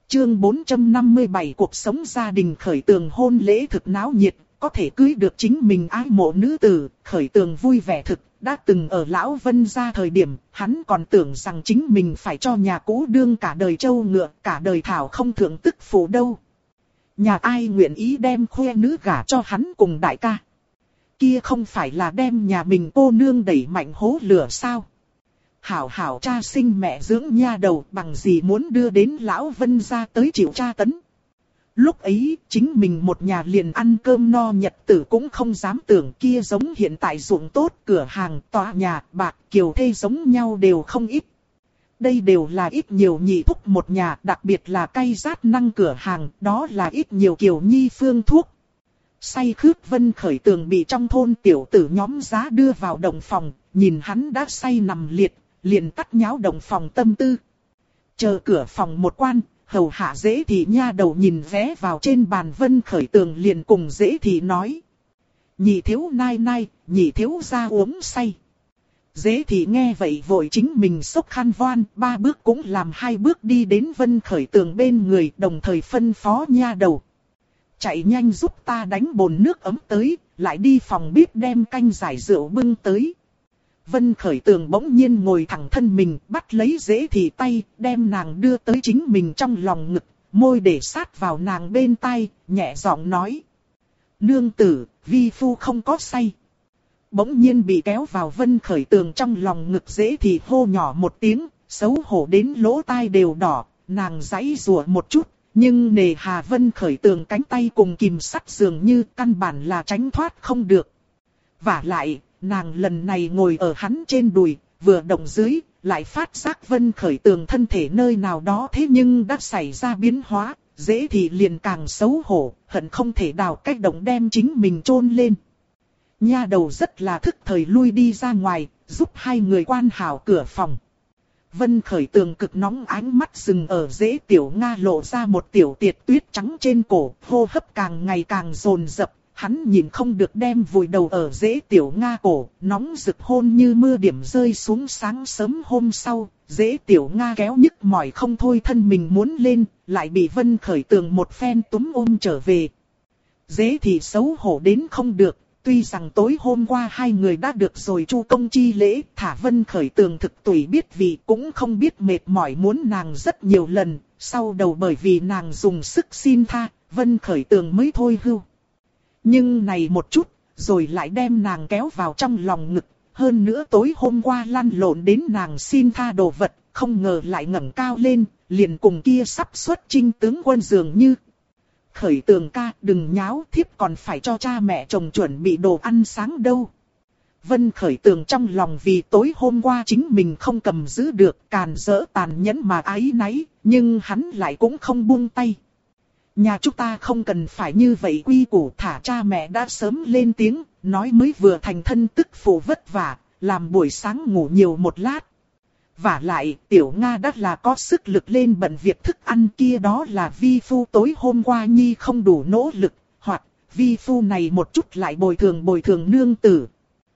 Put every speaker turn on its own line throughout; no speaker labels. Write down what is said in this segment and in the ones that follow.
Chương 457 cuộc sống gia đình Khởi Tường hôn lễ thực náo nhiệt, có thể cưới được chính mình ái mộ nữ tử, Khởi Tường vui vẻ thực. Đã từng ở Lão Vân gia thời điểm, hắn còn tưởng rằng chính mình phải cho nhà cũ đương cả đời trâu ngựa, cả đời thảo không thượng tức phụ đâu. Nhà ai nguyện ý đem khoe nữ gả cho hắn cùng đại ca. Kia không phải là đem nhà mình cô nương đẩy mạnh hố lửa sao? Hảo hảo cha sinh mẹ dưỡng nha đầu bằng gì muốn đưa đến Lão Vân gia tới chịu tra tấn. Lúc ấy, chính mình một nhà liền ăn cơm no nhật tử cũng không dám tưởng kia giống hiện tại ruộng tốt, cửa hàng, tòa nhà, bạc, kiều thê giống nhau đều không ít. Đây đều là ít nhiều nhị thúc một nhà, đặc biệt là cay rát năng cửa hàng, đó là ít nhiều kiều nhi phương thuốc. Say khướt Vân Khởi Tường bị trong thôn tiểu tử nhóm giá đưa vào động phòng, nhìn hắn đã say nằm liệt, liền tắt nháo động phòng tâm tư. Chờ cửa phòng một quan. Hầu hạ Dễ Thị nha đầu nhìn vé vào trên bàn Vân Khởi Tường liền cùng Dễ Thị nói. Nhị thiếu nai nai, nhị thiếu ra uống say. Dễ Thị nghe vậy vội chính mình xốc khăn voan, 3 bước cũng làm 2 bước đi đến Vân Khởi Tường bên người, đồng thời phân phó nha đầu. Chạy nhanh giúp ta đánh bồn nước ấm tới, lại đi phòng bếp đem canh giải rượu bưng tới. Vân Khởi Tường bỗng nhiên ngồi thẳng thân mình, bắt lấy Dễ Thị tay, đem nàng đưa tới chính mình trong lòng ngực, môi để sát vào nàng bên tai, nhẹ giọng nói. Nương tử, vi phu không có say. Bỗng nhiên bị kéo vào Vân Khởi Tường trong lòng ngực Dễ Thị hô nhỏ một tiếng, xấu hổ đến lỗ tai đều đỏ, nàng giãy giụa một chút, nhưng nề hà Vân Khởi Tường cánh tay cùng kìm sắt dường như căn bản là tránh thoát không được. Vả lại, nàng lần này ngồi ở hắn trên đùi, vừa động dưới, lại phát giác Vân Khởi Tường thân thể nơi nào đó thế nhưng đã xảy ra biến hóa, Dễ Thị liền càng xấu hổ, hận không thể đào cách động đem chính mình chôn lên. Nha đầu rất là thức thời lui đi ra ngoài, giúp hai người quan hảo cửa phòng. Vân Khởi Tường cực nóng ánh mắt dừng ở Dễ Tiểu Nga lộ ra một tiểu tiệt tuyết trắng trên cổ, hô hấp càng ngày càng dồn dập. Hắn nhìn không được đem vùi đầu ở Dễ Tiểu Nga cổ, nóng rực hôn như mưa điểm rơi xuống sáng sớm hôm sau, Dễ Tiểu Nga kéo nhức mỏi không thôi thân mình muốn lên, lại bị Vân Khởi Tường một phen túm ôm trở về. Dễ Thị xấu hổ đến không được, tuy rằng tối hôm qua hai người đã được rồi chu công chi lễ, thả Vân Khởi Tường thực tùy biết vì cũng không biết mệt mỏi muốn nàng rất nhiều lần, sau đầu bởi vì nàng dùng sức xin tha, Vân Khởi Tường mới thôi hưu. Nhưng này một chút, rồi lại đem nàng kéo vào trong lòng ngực, hơn nữa tối hôm qua lăn lộn đến nàng xin tha đồ vật, không ngờ lại ngẩng cao lên, liền cùng kia sắp xuất chinh tướng quân dường như. Khởi Tường ca, đừng nháo, thiếp còn phải cho cha mẹ chồng chuẩn bị đồ ăn sáng đâu. Vân Khởi Tường trong lòng vì tối hôm qua chính mình không cầm giữ được, càn rỡ tàn nhẫn mà áy náy, nhưng hắn lại cũng không buông tay. Nhà chúng ta không cần phải như vậy quy củ, thả cha mẹ đã sớm lên tiếng, nói mới vừa thành thân tức phụ vất vả, làm buổi sáng ngủ nhiều một lát. Vả lại, Tiểu Nga đã là có sức lực lên bận việc thức ăn kia, đó là vi phu tối hôm qua nhi không đủ nỗ lực, hoặc vi phu này một chút lại bồi thường nương tử.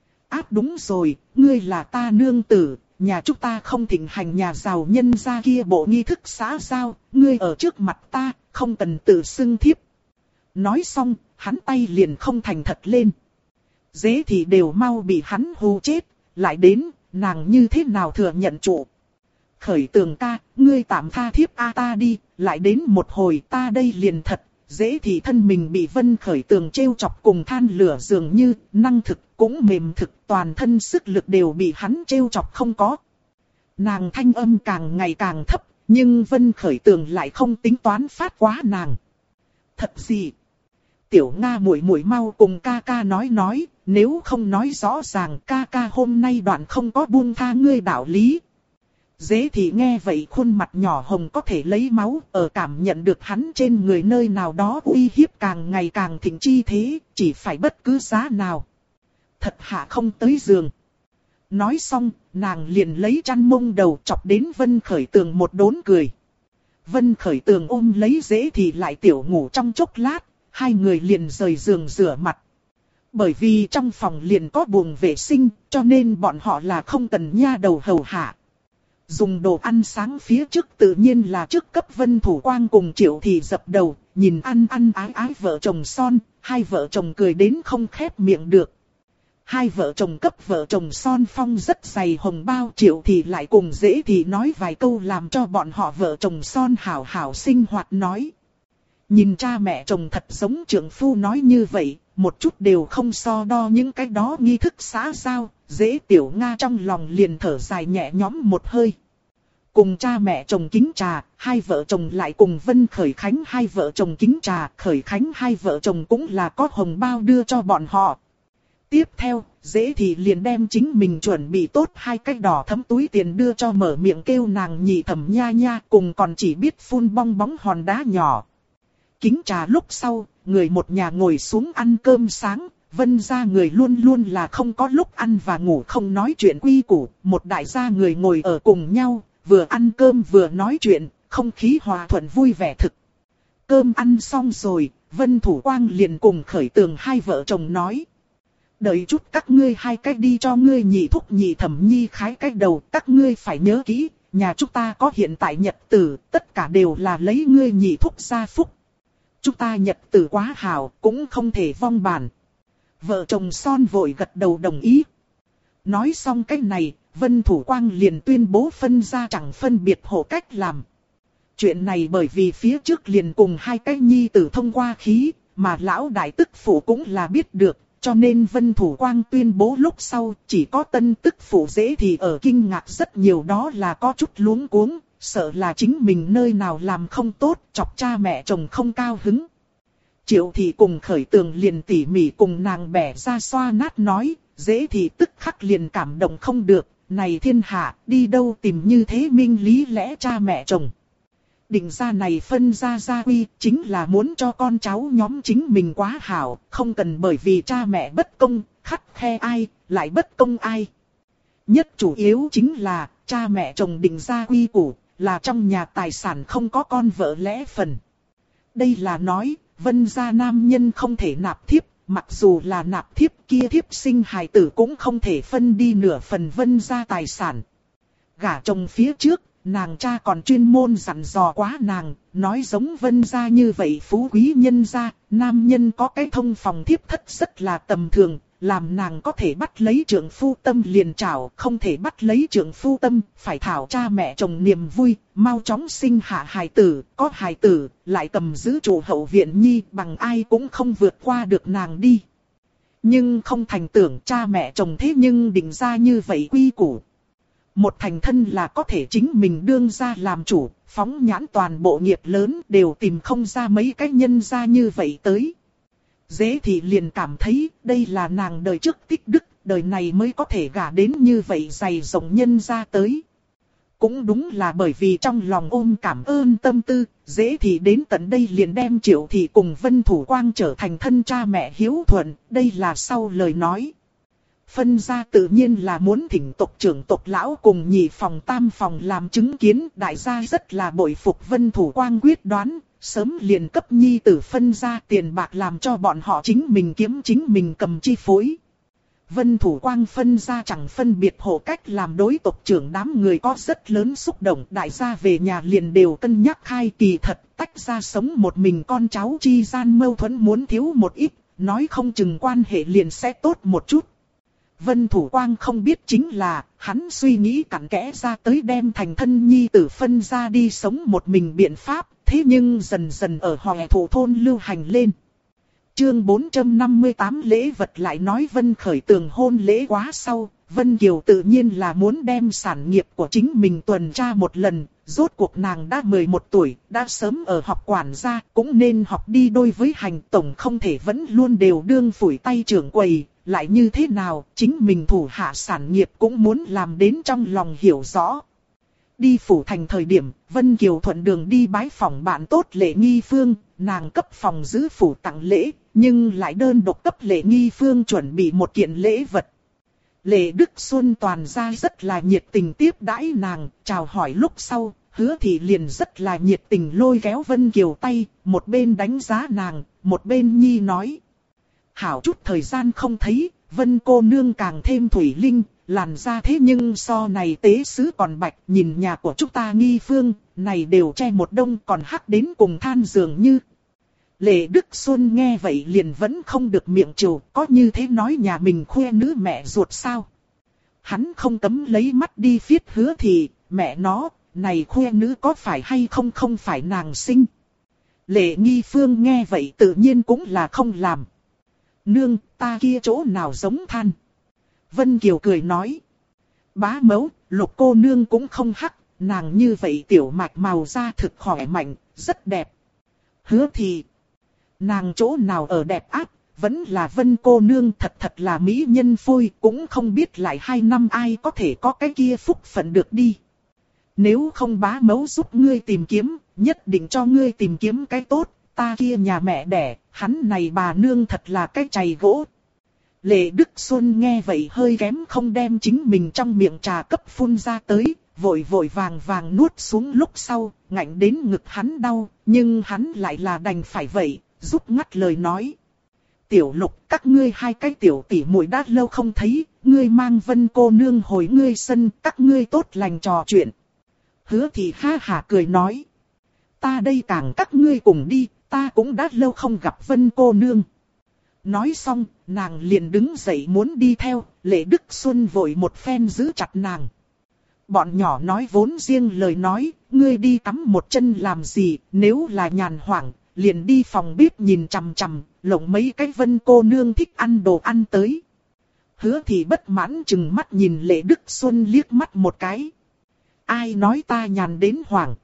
Ác đúng rồi, ngươi là ta nương tử, nhà chúng ta không thịnh hành nhà giàu nhân gia kia bộ nghi thức xã giao, ngươi ở trước mặt ta, không cần tự xưng thiếp. Nói xong, hắn tay liền không thành thật lên. Dễ Thị đều mau bị hắn hù chết, lại đến, nàng như thế nào thừa nhận trụ. Khởi Tường ca, ngươi tạm tha thiếp a ta đi, lại đến một hồi ta đây liền thật. Dễ Thị thân mình bị Vân Khởi Tường trêu chọc cùng than lửa dường như, năng thực cũng mềm thực, toàn thân sức lực đều bị hắn trêu chọc không có. Nàng thanh âm càng ngày càng thấp, nhưng Vân Khởi Tường lại không tính toán phát quá nàng. Thật gì? Tiểu Nga muội muội mau cùng ca ca nói, nếu không nói rõ ràng ca ca hôm nay đoạn không có buông tha ngươi đạo lý. Dễ Thị nghe vậy khuôn mặt nhỏ hồng có thể lấy máu, ở cảm nhận được hắn trên người nơi nào đó uy hiếp càng ngày càng thịnh chi thế, chỉ phải bất cứ giá nào. Thật hạ không tới giường. Nói xong, nàng liền lấy chăn mông đầu chọc đến Vân Khởi Tường một đốn cười. Vân Khởi Tường ôm lấy Dễ Thị lại tiểu ngủ trong chốc lát, hai người liền rời giường rửa mặt. Bởi vì trong phòng liền có buồng vệ sinh, cho nên bọn họ là không cần nha đầu hầu hạ. Dùng đồ ăn sáng phía trước tự nhiên là trước cấp Vân Thủ Quang cùng Triệu Thị dập đầu, nhìn ăn ái ái vợ chồng son, hai vợ chồng cười đến không khép miệng được. Hai vợ chồng cấp vợ chồng son phong rất dày hồng bao, Triệu Thị lại cùng Dễ Thị nói vài câu làm cho bọn họ vợ chồng son hảo hảo sinh hoạt nói. Nhìn cha mẹ chồng thật giống trưởng phu nói như vậy, một chút đều không so đo những cái đó nghi thức xã giao, Dễ Tiểu Nga trong lòng liền thở dài nhẹ nhõm một hơi. Cùng cha mẹ chồng kính trà, hai vợ chồng lại cùng Vân Khởi Khánh hai vợ chồng kính trà, Khởi Khánh hai vợ chồng cũng là có hồng bao đưa cho bọn họ. Tiếp theo, Dễ Thị liền đem chính mình chuẩn bị tốt hai cái đỏ thấm túi tiền đưa cho mở miệng kêu nàng nhị thẩm nha nha, cùng còn chỉ biết phun bong bóng hòn đá nhỏ. Kính trà lúc sau, người một nhà ngồi xuống ăn cơm sáng, Vân gia người luôn luôn là không có lúc ăn và ngủ không nói chuyện quy củ, một đại gia người ngồi ở cùng nhau, vừa ăn cơm vừa nói chuyện, không khí hòa thuận vui vẻ thực. Cơm ăn xong rồi, Vân Thủ Quang liền cùng Khởi Tường hai vợ chồng nói. Đợi chút các ngươi hai cách đi cho ngươi nhị thúc nhị thẩm nhi khái cách đầu, các ngươi phải nhớ kỹ, nhà chúng ta có hiện tại nhật tử, tất cả đều là lấy ngươi nhị thúc gia phúc. Chúng ta nhật tử quá hảo, cũng không thể vong bản. Vợ chồng son vội gật đầu đồng ý. Nói xong cái này, Vân Thủ Quang liền tuyên bố phân gia chẳng phân biệt hộ cách làm. Chuyện này bởi vì phía trước liền cùng hai cái nhi tử thông qua khí, mà lão đại tức phụ cũng là biết được, cho nên Vân Thủ Quang tuyên bố lúc sau, chỉ có tân tức phụ Dễ Thị ở kinh ngạc rất nhiều, đó là có chút luống cuống, sợ là chính mình nơi nào làm không tốt, chọc cha mẹ chồng không cao hứng. Triệu Thị cùng Khởi Tường liền tỉ mỉ cùng nàng bẻ ra xoa nát nói, Dễ Thị tức khắc liền cảm động không được, này thiên hạ, đi đâu tìm như thế minh lý lẽ cha mẹ chồng. Định ra này phân ra gia quy, chính là muốn cho con cháu nhóm chính mình quá hảo, không cần bởi vì cha mẹ bất công, khắt khe ai, lại bất công ai. Nhất chủ yếu chính là, cha mẹ chồng định ra quy củ, là trong nhà tài sản không có con vợ lẽ phần. Đây là nói, Vân gia nam nhân không thể nạp thiếp, mặc dù là nạp thiếp kia thiếp sinh hài tử cũng không thể phân đi nửa phần Vân gia tài sản. Gả chồng phía trước, nàng cha còn chuyên môn dặn dò quá nàng, nói giống Vân gia như vậy phú quý nhân gia, nam nhân có cái thông phòng thiếp thất rất là tầm thường, làm nàng có thể bắt lấy trượng phu tâm liền trảo, không thể bắt lấy trượng phu tâm, phải thảo cha mẹ chồng niềm vui, mau chóng sinh hạ hài tử, có hài tử, lại cầm giữ chủ hậu viện nhi, bằng ai cũng không vượt qua được nàng đi. Nhưng không thành tưởng cha mẹ chồng thế nhưng định ra như vậy quy củ. Một thành thân là có thể chính mình đương ra làm chủ, phóng nhãn toàn bộ nghiệp lớn đều tìm không ra mấy cái nhân gia như vậy tới. Dễ Thị liền cảm thấy đây là nàng đời trước tích đức, đời này mới có thể gả đến như vậy dày rộng nhân gia tới. Cũng đúng là bởi vì trong lòng ôm cảm ơn tâm tư, Dễ Thị đến tận đây liền đem Triệu Thị cùng Vân Thủ Quang trở thành thân cha mẹ hiếu thuận, đây là sau lời nói. Phân gia tự nhiên là muốn thỉnh tộc trưởng tộc lão cùng nhị phòng tam phòng làm chứng kiến, đại gia rất là bội phục Vân Thủ Quang quyết đoán, sớm liền cấp nhi tử phân gia tiền bạc làm cho bọn họ chính mình kiếm chính mình cầm chi phối. Vân Thủ Quang phân gia chẳng phân biệt hộ cách làm đối tộc trưởng đám người có rất lớn xúc động, đại gia về nhà liền đều cân nhắc khai kỳ thật, tách ra sống một mình con cháu chi gian mâu thuẫn muốn thiếu một ít, nói không chừng quan hệ liền sẽ tốt một chút. Vân Thủ Quang không biết chính là, hắn suy nghĩ cặn kẽ ra tới đem thành thân nhi tử phân ra đi sống một mình biện pháp, thế nhưng dần dần ở Hoè Thổ thôn lưu hành lên. Chương 458 lễ vật lại nói Vân Khởi Tường hôn lễ quá sau, Vân Kiều tự nhiên là muốn đem sản nghiệp của chính mình tuần tra một lần, rốt cuộc nàng đã 11 tuổi, đã sớm ở học quản gia, cũng nên học đi đôi với hành, tổng không thể vẫn luôn đều đương phủi tay trưởng quầy. Lại như thế nào, chính mình thủ hạ sản nghiệp cũng muốn làm đến trong lòng hiểu rõ. Đi phủ thành thời điểm, Vân Kiều thuận đường đi bái phòng bạn tốt Lệ Nghi Phương, nàng cấp phòng giữ phủ tặng lễ, nhưng lại đơn độc cấp Lệ Nghi Phương chuẩn bị một kiện lễ vật. Lệ Đức Xuân toàn ra rất là nhiệt tình tiếp đãi nàng, chào hỏi lúc sau, Hứa Thị liền rất là nhiệt tình lôi kéo Vân Kiều tay, một bên đánh giá nàng, một bên nhi nói. Hảo chút thời gian không thấy, Vân cô nương càng thêm thủy linh, làn da thế nhưng so này tế sứ còn bạch, nhìn nhà của chúng ta Nghi Phương, này đều che một đông còn hắc đến cùng than dường như. Lệ Đức Xuân nghe vậy liền vẫn không được miệng trừ, có như thế nói nhà mình khoe nữ mẹ ruột sao? Hắn không cấm lấy mắt đi phiết Hứa Thị, mẹ nó, này khoe nữ có phải hay không, không phải nàng sinh. Lệ Nghi Phương nghe vậy tự nhiên cũng là không làm. Nương, ta kia chỗ nào giống than. Vân Kiều cười nói. Bá mẫu, Lục cô nương cũng không hắc, nàng như vậy tiểu mạch màu da thực khỏe mạnh, rất đẹp. Hứa Thị, nàng chỗ nào ở đẹp áp, vẫn là Vân cô nương thật là mỹ nhân phôi, cũng không biết lại 2 năm ai có thể có cái kia phúc phận được đi. Nếu không bá mẫu giúp ngươi tìm kiếm, nhất định cho ngươi tìm kiếm cái tốt, ta kia nhà mẹ đẻ, hắn này bà nương thật là cái chày gỗ. Lệ Đức Xuân nghe vậy hơi kém không đem chính mình trong miệng trà cấp phun ra tới, vội vàng nuốt xuống lúc sau, ngạnh đến ngực hắn đau, nhưng hắn lại là đành phải vậy, giúp ngắt lời nói. Tiểu Lục, các ngươi 2 cái tiểu tỷ muội đã lâu không thấy, ngươi mang Vân cô nương hồi ngươi sân, các ngươi tốt lành trò chuyện. Hứa Thị ha hả cười nói. Ta đây càng các ngươi cùng đi, ta cũng đã lâu không gặp Vân cô nương. Nói xong, nàng liền đứng dậy muốn đi theo, Lệ Đức Xuân vội một phen giữ chặt nàng. Bọn nhỏ nói vốn riêng lời nói, ngươi đi tắm một chân làm gì, nếu là nhàn hoảng, liền đi phòng bếp nhìn chằm chằm, lộng mấy cái Vân cô nương thích ăn đồ ăn tới. Hứa Thị bất mãn chừng mắt nhìn Lệ Đức Xuân liếc mắt một cái. Ai nói ta nhàn đến hoảng.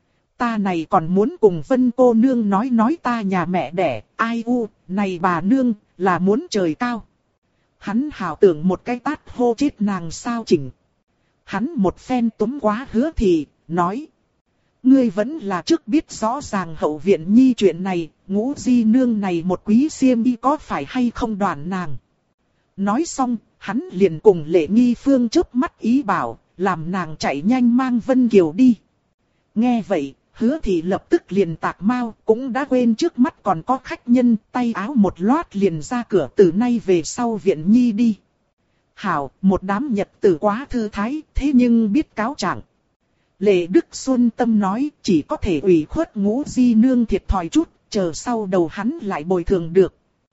Ta này còn muốn cùng Vân cô nương nói ta nhà mẹ đẻ, ai u, này bà nương, là muốn trời cao. Hắn hảo tưởng một cái tát hô chết nàng sao chỉnh. Hắn một phen túm quá Hứa Thị, nói. Ngươi vẫn là trước biết rõ ràng hậu viện nhi chuyện này, Ngũ di nương này một quý xiêm y có phải hay không đoàn nàng. Nói xong, hắn liền cùng Lệ Nghi Phương chớp mắt ý bảo, làm nàng chạy nhanh mang Vân Kiều đi. Nghe vậy, Hứa Thị lập tức liền tạc mau, cũng đã quên trước mắt còn có khách nhân, tay áo một loát liền ra cửa, từ nay về sau viện nhi đi. Hảo, một đám nhật tử quá thư thái, thế nhưng biết cáo trạng. Lệ Đức Xuân tâm nói, chỉ có thể ủy khuất Ngũ di nương thiệt thòi chút, chờ sau đầu hắn lại bồi thường được.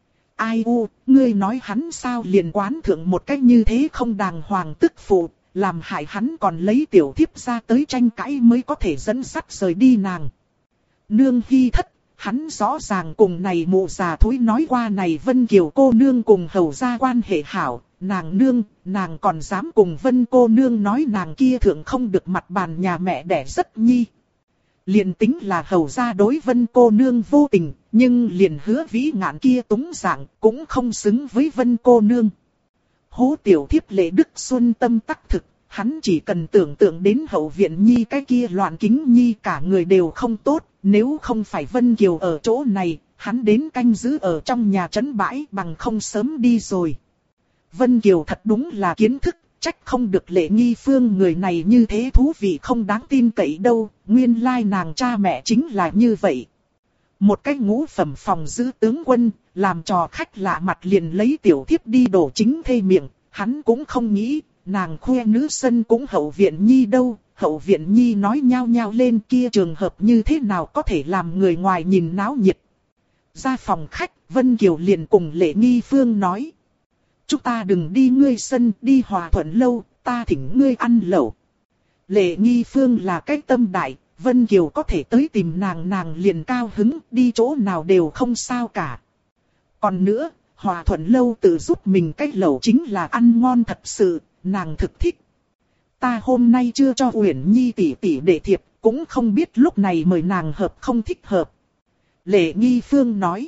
Ai u, ngươi nói hắn sao liền quán thượng một cách như thế không đàng hoàng tức phụ, làm hại hắn còn lấy tiểu thiếp ra tới tranh cãi mới có thể dẫn dắt rời đi nàng. Nương Hy thất, hắn rõ ràng cùng này mụ già thối nói qua này Vân Kiều cô nương cùng hầu gia quan hệ hảo, nàng nương, nàng còn dám cùng Vân cô nương nói nàng kia thượng không được mặt bàn nhà mẹ đẻ rất nhi. Liền tính là hầu gia đối Vân cô nương vô tình, nhưng liền Hứa Vĩ Ngạn kia túng dạng cũng không xứng với Vân cô nương. Hố tiểu thiếp Lệ Đức Xuân tâm tắc thực, hắn chỉ cần tưởng tượng đến hậu viện nhi cái kia loạn kính nhi cả người đều không tốt, nếu không phải Vân Kiều ở chỗ này, hắn đến canh giữ ở trong nhà trấn bãi bằng không sớm đi rồi. Vân Kiều thật đúng là kiến thức, trách không được Lệ Nghi Phương người này như thế thú vị không đáng tin cậy đâu, nguyên lai nàng cha mẹ chính là như vậy. Một cái ngũ phẩm phòng giữ tướng quân, làm trò khách lạ mặt liền lấy tiểu thiếp đi đổ chính thê miệng, hắn cũng không nghĩ, nàng khoe nữ sân cũng hậu viện nhi đâu, hậu viện nhi nói nhao nhao lên kia trường hợp như thế nào có thể làm người ngoài nhìn náo nhiệt. Ra phòng khách, Vân Kiều liền cùng Lệ Nghi Phương nói. Chúng ta đừng đi ngươi sân, đi Hòa Thuận lâu, ta thỉnh ngươi ăn lẩu. Lệ Nghi Phương là cái tâm đại, Vân Kiều có thể tới tìm nàng liền cao hứng, đi chỗ nào đều không sao cả. Còn nữa, Hòa Thuận lâu tự giúp mình cái lẩu chính là ăn ngon thật sự, nàng thực thích. Ta hôm nay chưa cho Uyển Nhi tỷ tỷ để thiệp, cũng không biết lúc này mời nàng hợp không thích hợp. Lệ Nghi Phương nói,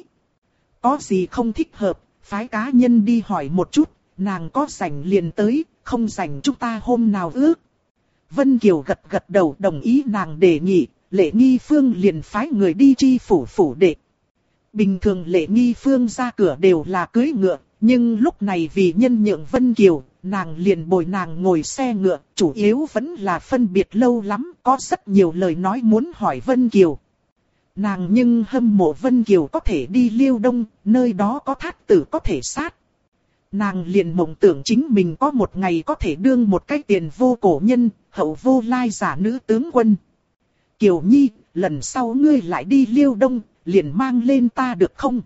có gì không thích hợp, phái cá nhân đi hỏi một chút, nàng có rảnh liền tới, không rảnh chúng ta hôm nào ước. Vân Kiều gật gật đầu đồng ý nàng đề nghị, Lệ Nghi Phương liền phái người đi tri phủ đệ. Bình thường Lệ Nghi Phương ra cửa đều là cưỡi ngựa, nhưng lúc này vì nhân nhượng Vân Kiều, nàng liền bồi nàng ngồi xe ngựa, chủ yếu vẫn là phân biệt lâu lắm, có rất nhiều lời nói muốn hỏi Vân Kiều. Nàng nhưng hâm mộ Vân Kiều có thể đi Liêu Đông, nơi đó có thát tử có thể sát. Nàng liền mộng tưởng chính mình có một ngày có thể đương một cái tiền vô cổ nhân, hậu vô lai giả nữ tướng quân. Kiều Nhi, lần sau ngươi lại đi Liêu Đông, liền mang lên ta được không?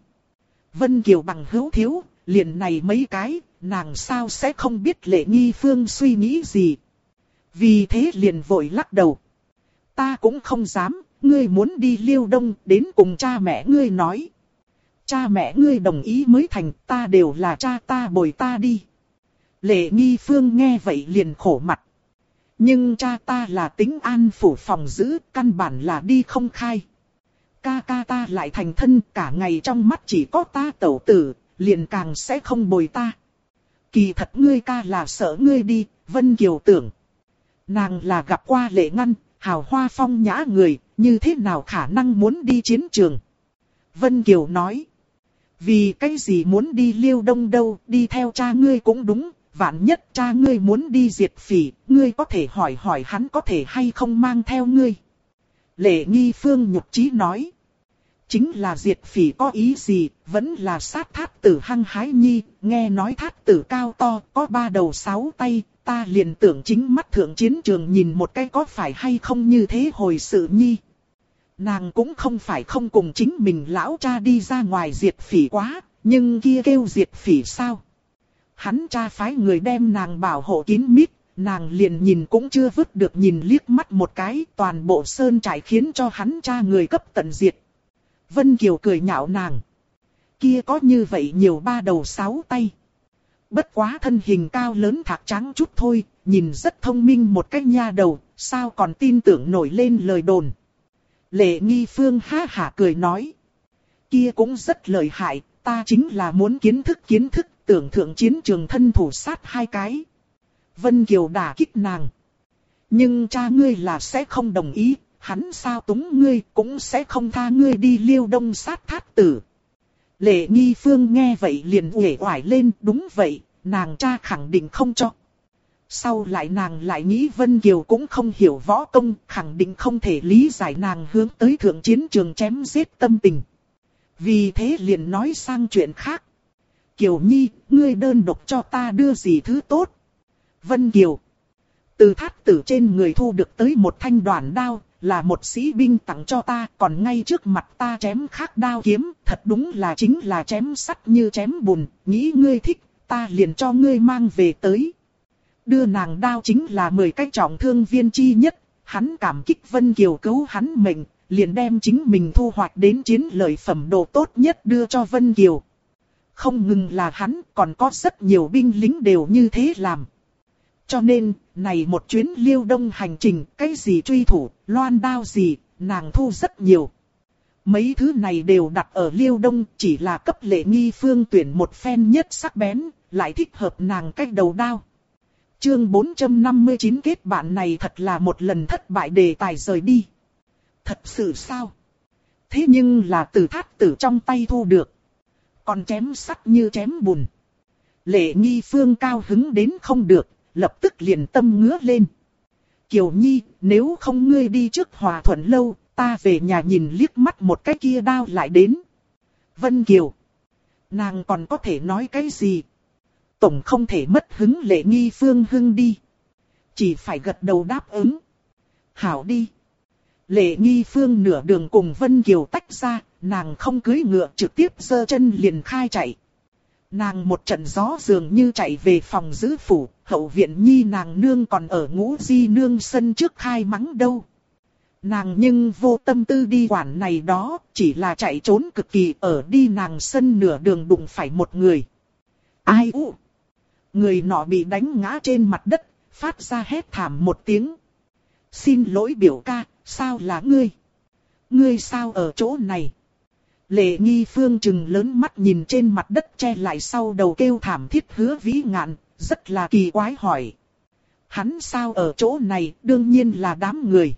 Vân Kiều bằng hữu thiếu, liền này mấy cái, nàng sao sẽ không biết Lệ Nghi Phương suy nghĩ gì. Vì thế liền vội lắc đầu. Ta cũng không dám, ngươi muốn đi Liêu Đông, đến cùng cha mẹ ngươi nói. Cha mẹ ngươi đồng ý mới thành, ta đều là cha ta bồi ta đi. Lệ Nghi Phương nghe vậy liền khổ mặt. Nhưng cha ta là Tính An phủ phòng giữ, căn bản là đi không khai. Ca ca ta lại thành thân, cả ngày trong mắt chỉ có ta tẩu tử, liền càng sẽ không bồi ta. Kỳ thật ngươi ca là sợ ngươi đi, Vân Kiều tưởng. Nàng là gặp qua Lệ Ngăn, hào hoa phong nhã người, như thế nào khả năng muốn đi chiến trường. Vân Kiều nói. Vì cái gì muốn đi Liêu Đông đâu, đi theo cha ngươi cũng đúng, vạn nhất cha ngươi muốn đi diệt phỉ, ngươi có thể hỏi hỏi hắn có thể hay không mang theo ngươi. Lệ Nghi Phương nhục chí nói. Chính là diệt phỉ có ý gì, vẫn là sát thát tử hăng hái nhi, nghe nói thát tử cao to, có 3 đầu 6 tay, ta liền tưởng chính mắt thượng chiến trường nhìn một cái có phải hay không như thế hồi sự nhi. Nàng cũng không phải không cùng chính mình lão cha đi ra ngoài diệt phỉ quá, nhưng kia kêu diệt phỉ sao? Hắn cha phái người đem nàng bảo hộ kín mít, nàng liền nhìn cũng chưa vứt được nhìn liếc mắt một cái, toàn bộ sơn trại khiến cho hắn cha người cấp tận diệt. Vân Kiều cười nhạo nàng. Kia có như vậy nhiều 3 đầu 6 tay. Bất quá thân hình cao lớn thạc trắng chút thôi, nhìn rất thông minh một cách nha đầu, sao còn tin tưởng nổi lên lời đồn. Lệ Nghi Phương ha hả cười nói. Kia cũng rất lợi hại, ta chính là muốn kiến thức, tưởng thượng chiến trường thân thủ sát 2 cái. Vân Kiều đả kích nàng. Nhưng cha ngươi là sẽ không đồng ý, hắn sao túng ngươi cũng sẽ không tha ngươi đi Liêu Đông sát thát tử. Lệ Nghi Phương nghe vậy liền uể oải lên, đúng vậy, nàng cha khẳng định không cho. Sau lại nàng lại nghĩ Vân Kiều cũng không hiểu võ công, khẳng định không thể lý giải nàng hướng tới thượng chiến trường chém giết tâm tình. Vì thế liền nói sang chuyện khác. Kiều Nhi, ngươi đơn độc cho ta đưa gì thứ tốt? Vân Kiều. Từ thát tử trên người thu được tới một thanh đoản đao, là một sĩ binh tặng cho ta, còn ngay trước mặt ta chém khác đao kiếm, thật đúng là chính là chém sắt như chém bùn, nghĩ ngươi thích, ta liền cho ngươi mang về tới. Đưa nàng đao chính là 10 cái trọng thương viên chi nhất, hắn cảm kích Vân Kiều cứu hắn mệnh, liền đem chính mình thu hoạch đến chiến lợi phẩm đồ tốt nhất đưa cho Vân Kiều. Không ngừng là hắn, còn có rất nhiều binh lính đều như thế làm. Cho nên, này một chuyến Liêu Đông hành trình, cái gì truy thủ, loan đao gì, nàng thu rất nhiều. Mấy thứ này đều đặt ở Liêu Đông, chỉ là cấp Lệ Nghi Phương tuyển một phen nhất sắc bén, lại thích hợp nàng cách đầu đao. Chương 459 kết bạn này thật là một lần thất bại đề tài rời đi. Thật sự sao? Thế nhưng là từ thát tử trong tay thu được. Còn chém sắt như chém bùn. Lệ Nghi Phương cao hứng đến không được, lập tức liền tâm ngứa lên. Kiều Nhi, nếu không ngươi đi trước Hòa Thuận lâu, ta về nhà nhìn liếc mắt một cái kia đao lại đến. Vân Kiều. Nàng còn có thể nói cái gì? Tổng không thể mất hứng Lệ Nghi Phương hưng đi. Chỉ phải gật đầu đáp ứng. Hảo đi. Lệ Nghi Phương nửa đường cùng Vân Kiều tách ra, nàng không cưỡi ngựa trực tiếp giơ chân liền khai chạy. Nàng một trận gió dường như chạy về phòng giữ phủ, hậu viện nhi nàng nương còn ở Ngũ Di nương sân trước khai mắng đâu. Nàng nhưng vô tâm tư đi quản này đó, chỉ là chạy trốn cực kỳ ở đi nàng sân nửa đường đụng phải một người. Ai u? Người nọ bị đánh ngã trên mặt đất, phát ra hét thảm một tiếng. Xin lỗi biểu ca, sao là ngươi? Ngươi sao ở chỗ này? Lệ Nghi Phương trừng lớn mắt nhìn trên mặt đất che lại sau đầu kêu thảm thiết Hứa Vĩ Ngạn, rất là kỳ quái hỏi. Hắn sao ở chỗ này, đương nhiên là đám người.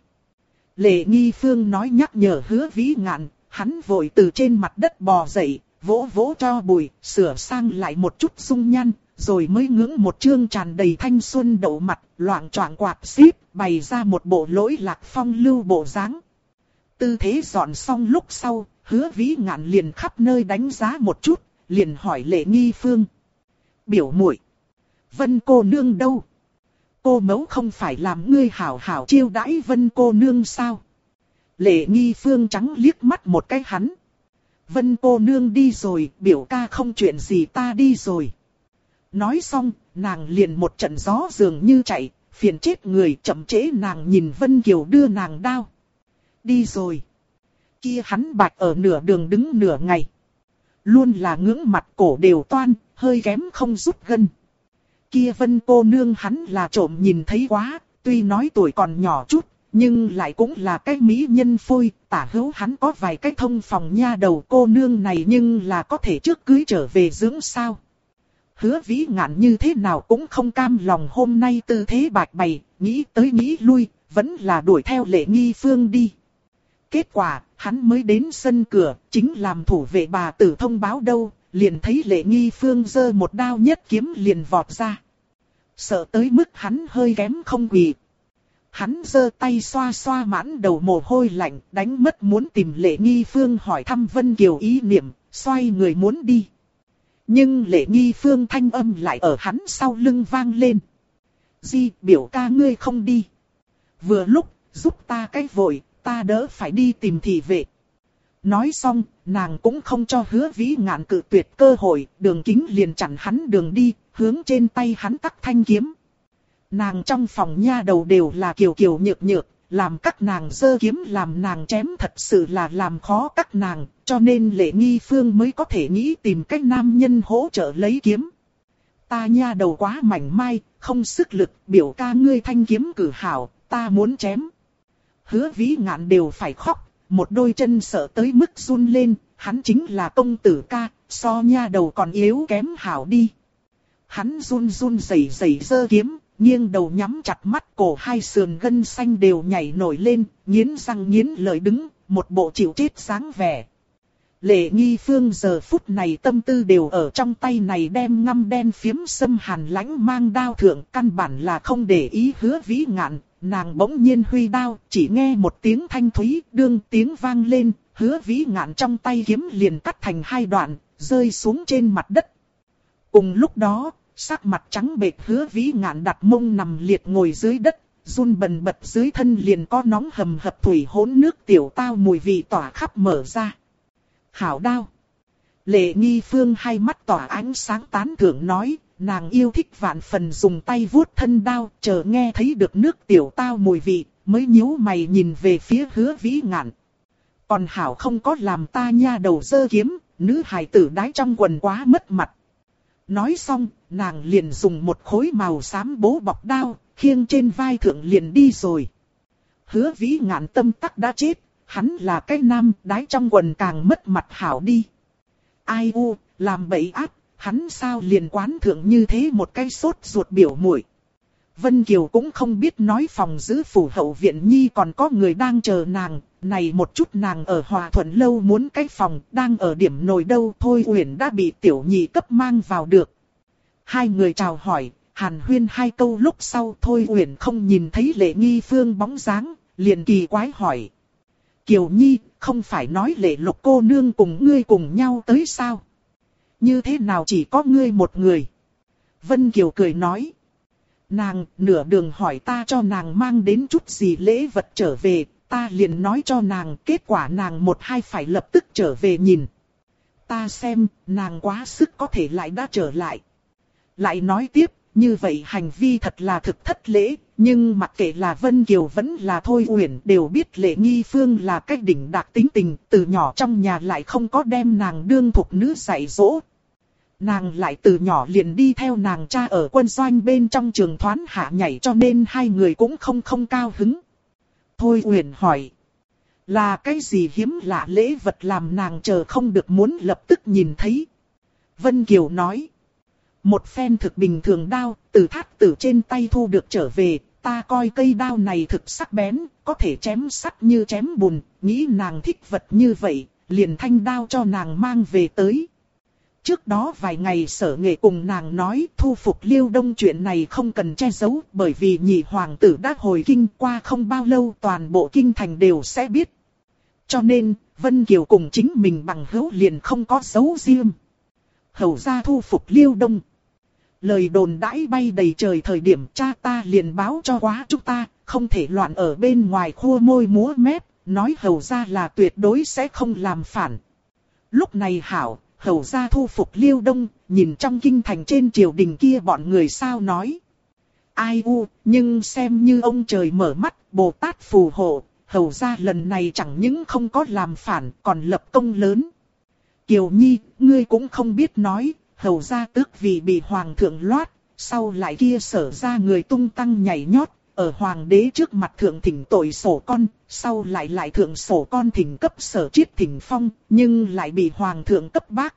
Lệ Nghi Phương nói nhắc nhở Hứa Vĩ Ngạn, hắn vội từ trên mặt đất bò dậy, vỗ vỗ cho bụi, sửa sang lại một chút dung nhan, rồi mới ngưỡng một trương tràn đầy thanh xuân đậu mặt, loạng choạng quạt xíp, bày ra một bộ lỗi lạc phong lưu bộ dáng. Tư thế dọn xong lúc sau, Hứa Vĩ Ngạn liền khắp nơi đánh giá một chút, liền hỏi Lệ Nghi Phương. biểu muội. Vân cô nương đâu? Cô mẫu không phải làm ngươi hảo hảo chiêu đãi Vân cô nương sao? Lệ Nghi Phương trắng liếc mắt một cái hắn. Vân cô nương đi rồi, biểu ca không chuyện gì ta đi rồi. Nói xong, nàng liền một trận gió dường như chạy, phiền chết người, chậm trễ nàng nhìn Vân Kiều đưa nàng đao. Đi rồi. Kia hắn bạch ở nửa đường đứng nửa ngày. Luôn là ngưỡng mặt cổ đều toan, hơi kém không rút gân. Kia Vân cô nương hắn là trộm nhìn thấy quá, tuy nói tuổi còn nhỏ chút, nhưng lại cũng là cái mỹ nhân phôi, tả hữu hắn có vài cái thông phòng nha đầu cô nương này nhưng là có thể trước cưới trở về dưỡng sao. Hứa Vĩ Ngạn như thế nào cũng không cam lòng hôm nay tư thế bạch bày, nghĩ tới nghĩ lui, vẫn là đuổi theo Lệ Nghi Phương đi. Kết quả, hắn mới đến sân cửa, chính làm thủ vệ bà tử thông báo đâu, liền thấy Lệ Nghi Phương giơ một đao nhất kiếm liền vọt ra. Sợ tới mức hắn hơi kém không quỳ. Hắn giơ tay xoa xoa mãn đầu mồ hôi lạnh, đánh mất muốn tìm Lệ Nghi Phương hỏi thăm Vân Kiều ý niệm, xoay người muốn đi. Nhưng Lệ Nghi Phương thanh âm lại ở hắn sau lưng vang lên. Di, biểu ca ngươi không đi. Vừa lúc, giúp ta cái vội, ta đỡ phải đi tìm thị vệ. Nói xong, nàng cũng không cho Hứa Vĩ Ngạn cự tuyệt cơ hội, Đường Kính liền chặn hắn đường đi, hướng trên tay hắn tắc thanh kiếm. Nàng trong phòng nha đầu đều là kiều kiều nhược nhược, làm các nàng giơ kiếm làm nàng chém thật sự là làm khó các nàng, cho nên Lệ Nghi Phương mới có thể nghĩ tìm cách nam nhân hỗ trợ lấy kiếm. Ta nha đầu quá mảnh mai, không sức lực, biểu ca ngươi thanh kiếm cử hảo, ta muốn chém. Hứa Vĩ Ngạn đều phải khóc, một đôi chân sợ tới mức run lên, hắn chính là công tử ca, so nha đầu còn yếu kém hảo đi. Hắn run run rẩy rẩy giơ kiếm, nghiêng đầu nhắm chặt mắt, cổ hai sườn gân xanh đều nhảy nổi lên, nghiến răng nghiến lợi đứng, một bộ chịu chết dáng vẻ. Lệ Nghi Phương giờ phút này tâm tư đều ở trong tay này đem ngăm đen phiếm sâm hàn lãnh mang đao thượng, căn bản là không để ý Hứa Vĩ Ngạn. Nàng bỗng nhiên huy đao, chỉ nghe một tiếng thanh thúy, đương tiếng vang lên, Hứa Vĩ Ngạn trong tay kiếm liền cắt thành hai đoạn, rơi xuống trên mặt đất. Cùng lúc đó, sắc mặt trắng bệch Hứa Vĩ Ngạn đặt mông nằm liệt ngồi dưới đất, run bần bật dưới thân liền có nóng hầm hập thủy hỗn nước tiểu tao mùi vị tỏa khắp mở ra. Hảo đao. Lệ Nghi Phương hai mắt tỏa ánh sáng tán thưởng nói, nàng yêu thích vạn phần dùng tay vuốt thân đao, chờ nghe thấy được nước tiểu tao mùi vị, mới nhíu mày nhìn về phía Hứa Vĩ Ngạn. Còn Hảo không có làm ta nha đầu giơ kiếm, nữ hài tử đái trong quần quá mất mặt. Nói xong, nàng liền dùng một khối màu xám bố bọc đao, khiêng trên vai thượng liền đi rồi. Hứa Vĩ Ngạn tâm tắc đã chết, hắn là cái nam, đái trong quần càng mất mặt hảo đi. Ai u, làm bậy ác, hắn sao liền quán thượng như thế một cái sốt ruột biểu muội. Vân Kiều cũng không biết nói phòng giữ phủ hậu viện nhi còn có người đang chờ nàng, này một chút nàng ở Hòa Thuận lâu muốn cái phòng, đang ở điểm nồi đâu thôi Uyển đã bị tiểu nhị cấp mang vào được. Hai người chào hỏi, hàn huyên hai câu lúc sau thôi Uyển không nhìn thấy Lệ Nghi Phương bóng dáng, liền kỳ quái hỏi. Kiều Nhi, không phải nói Lệ Lục cô nương cùng ngươi cùng nhau tới sao? Như thế nào chỉ có ngươi một người? Vân Kiều cười nói. Nàng nửa đường hỏi ta cho nàng mang đến chút gì lễ vật trở về, ta liền nói cho nàng, kết quả nàng một hai phải lập tức trở về nhìn. Ta xem, nàng quá sức có thể lại đã trở lại. Lại nói tiếp, như vậy hành vi thật là thực thất lễ, nhưng mặc kệ là Vân Kiều vẫn là Thôi Uyển đều biết Lệ Nghi Phương là cách đỉnh đạt tính tình, từ nhỏ trong nhà lại không có đem nàng đương thục nữ dạy dỗ. Nàng lại từ nhỏ liền đi theo nàng cha ở quân doanh bên trong trường thoán hạ nhảy cho nên hai người cũng không cao hứng. Thôi Uyển hỏi. Là cái gì hiếm lạ lễ vật làm nàng chờ không được muốn lập tức nhìn thấy. Vân Kiều nói. Một phen thực bình thường đao, từ thát tử trên tay thu được trở về, ta coi cây đao này thực sắc bén, có thể chém sắt như chém bùn, nghĩ nàng thích vật như vậy, liền thanh đao cho nàng mang về tới. Trước đó vài ngày Sở Nghệ cùng nàng nói thu phục Liêu Đông chuyện này không cần che giấu, bởi vì nhị hoàng tử đã hồi kinh qua không bao lâu toàn bộ kinh thành đều sẽ biết. Cho nên, Vân Kiều cùng chính mình bằng hữu liền không có giấu riêng. Hầu ra thu phục Liêu Đông. Lời đồn đãi bay đầy trời thời điểm cha ta liền báo cho quá chúng ta, không thể loạn ở bên ngoài khua môi múa mép, nói Hầu gia là tuyệt đối sẽ không làm phản. Lúc này hảo, Hầu gia thu phục Liêu Đông, nhìn trong kinh thành trên triều đình kia bọn người sao nói. Ai u, nhưng xem như ông trời mở mắt, Bồ Tát phù hộ, Hầu gia lần này chẳng những không có làm phản, còn lập công lớn. Kiều Nhi, ngươi cũng không biết nói, Hầu gia tước vì bị hoàng thượng loát, sau lại kia Sở ra người tung tăng nhảy nhót, ở hoàng đế trước mặt thượng thỉnh tội sổ con, sau lại thượng sổ con thỉnh cấp Sở Chiết thỉnh phong, nhưng lại bị hoàng thượng cấp bác.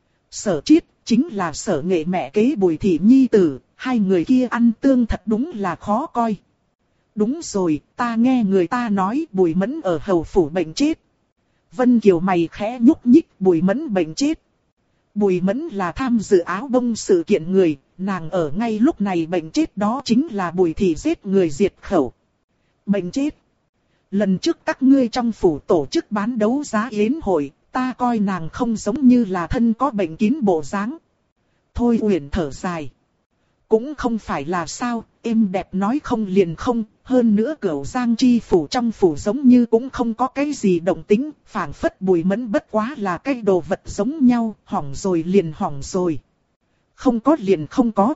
Sở Chiết chính là Sở Nghệ mẹ kế Bùi Thị nhi tử, hai người kia ăn tương thật đúng là khó coi. Đúng rồi, ta nghe người ta nói Bùi Mẫn ở hầu phủ bệnh chết. Vân Kiều mày khẽ nhúc nhích, Bùi Mẫn bệnh chết. Bùi Mẫn là tham dự áo bông sự kiện người, nàng ở ngay lúc này bệnh chết đó chính là Bùi Thị giết người diệt khẩu. Bệnh chết. Lần trước các ngươi trong phủ tổ chức bán đấu giá yến hội, ta coi nàng không giống như là thân có bệnh kín bộ dáng. Thôi Uyển thở dài. Cũng không phải là sao, êm đẹp nói không liền không, hơn nữa Cửu Giang chi phủ trong phủ giống như cũng không có cái gì động tĩnh, phảng phất Bùi Mẫn bất quá là cái đồ vật giống nhau, hỏng rồi liền hỏng rồi. Không có liền không có.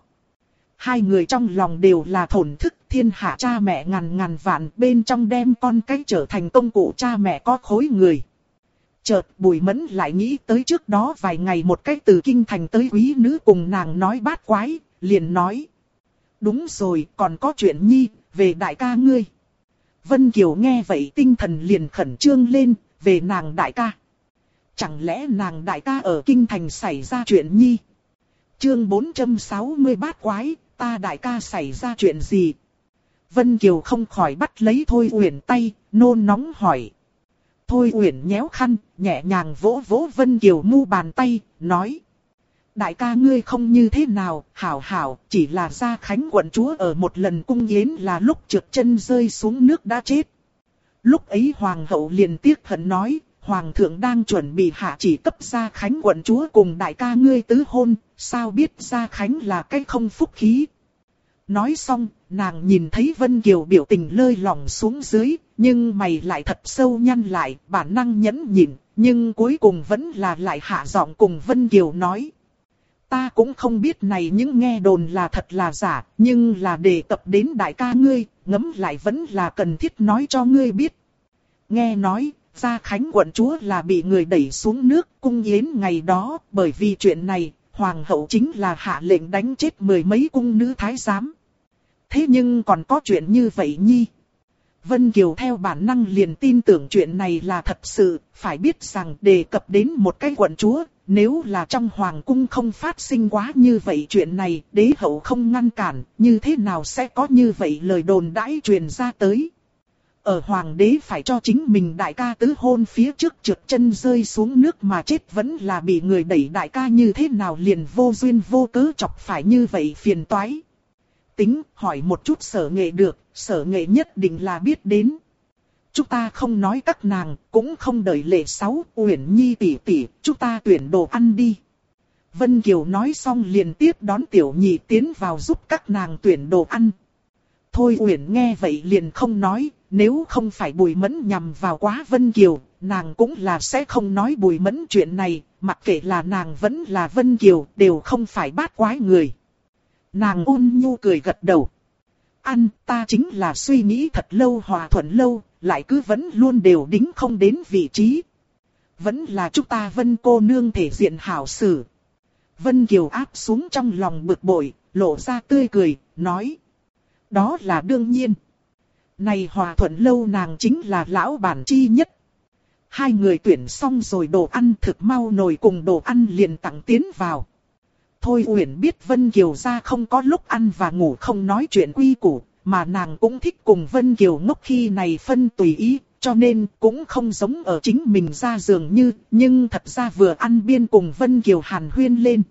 Hai người trong lòng đều là thổn thức, thiên hạ cha mẹ ngàn ngàn vạn, bên trong đem con cái trở thành công cụ cha mẹ có khối người. Chợt Bùi Mẫn lại nghĩ tới trước đó vài ngày một cái từ kinh thành tới quý nữ cùng nàng nói bát quái, liền nói. Đúng rồi, còn có chuyện nhi, về đại ca ngươi. Vân Kiều nghe vậy tinh thần liền khẩn trương lên, về nàng đại ca. Chẳng lẽ nàng đại ca ở kinh thành xảy ra chuyện nhi? Chương 460 bát quái, ta đại ca xảy ra chuyện gì? Vân Kiều không khỏi bắt lấy Thôi Uyển tay, nôn nóng hỏi. Thôi Uyển nhéo khăn, nhẹ nhàng vỗ vỗ Vân Kiều mu bàn tay, nói. Đại ca ngươi không như thế nào, hảo hảo, chỉ là Gia Khánh quận chúa ở một lần cung yến là lúc trượt chân rơi xuống nước đã chết. Lúc ấy hoàng hậu liền tiếc hận nói, hoàng thượng đang chuẩn bị hạ chỉ cấp Gia Khánh quận chúa cùng đại ca ngươi tứ hôn, sao biết Gia Khánh là cái không phúc khí. Nói xong, nàng nhìn thấy Vân Kiều biểu tình lơi lỏng xuống dưới, nhưng mày lại thật sâu nhăn lại, bản năng nhẫn nhịn, nhưng cuối cùng vẫn là lại hạ giọng cùng Vân Kiều nói. Ta cũng không biết này những nghe đồn là thật là giả, nhưng là đề cập đến đại ca ngươi, ngẫm lại vẫn là cần thiết nói cho ngươi biết. Nghe nói, Gia Khánh quận chúa là bị người đẩy xuống nước cung yến ngày đó, bởi vì chuyện này, hoàng hậu chính là hạ lệnh đánh chết mười mấy cung nữ thái giám. Thế nhưng còn có chuyện như vậy nhi. Vân Kiều theo bản năng liền tin tưởng chuyện này là thật sự, phải biết rằng đề cập đến một cái quận chúa, nếu là trong hoàng cung không phát sinh quá như vậy chuyện này, đế hậu không ngăn cản, như thế nào sẽ có như vậy lời đồn đãi truyền ra tới. Ở hoàng đế phải cho chính mình đại ca tứ hôn phía trước trượt chân rơi xuống nước mà chết vẫn là bị người đẩy đại ca như thế nào liền vô duyên vô cớ chọc phải như vậy phiền toái. Tính, hỏi một chút Sở Nghệ được, Sở Nghệ nhất định là biết đến. Chúng ta không nói các nàng, cũng không đợi Lệ Sáu, Uyển Nhi tỷ tỷ, chúng ta tuyển đồ ăn đi. Vân Kiều nói xong liền tiếp đón Tiểu Nhị tiến vào giúp các nàng tuyển đồ ăn. Thôi Uyển nghe vậy liền không nói, nếu không phải Bùi Mẫn nhằm vào quá Vân Kiều, nàng cũng là sẽ không nói Bùi Mẫn chuyện này, mặc kệ là nàng vẫn là Vân Kiều, đều không phải bát quái người. Nàng ôn nhu cười gật đầu. Ăn, ta chính là suy nghĩ thật lâu hòa thuận lâu, lại cứ vẫn luôn đều đính không đến vị trí. Vẫn là chúng ta Vân cô nương thể diện hảo xử. Vân Kiều áp xuống trong lòng bực bội, lộ ra tươi cười, nói. Đó là đương nhiên. Này hòa thuận lâu nàng chính là lão bản chi nhất. Hai người tuyển xong rồi đồ ăn thực mau nồi cùng đồ ăn liền tặng tiến vào. Thôi Uyển biết Vân Kiều ra không có lúc ăn và ngủ không nói chuyện quy củ, mà nàng cũng thích cùng Vân Kiều ngốc khi này phân tùy ý, cho nên cũng không giống ở chính mình ra giường như, nhưng thật ra vừa ăn biên cùng Vân Kiều hàn huyên lên.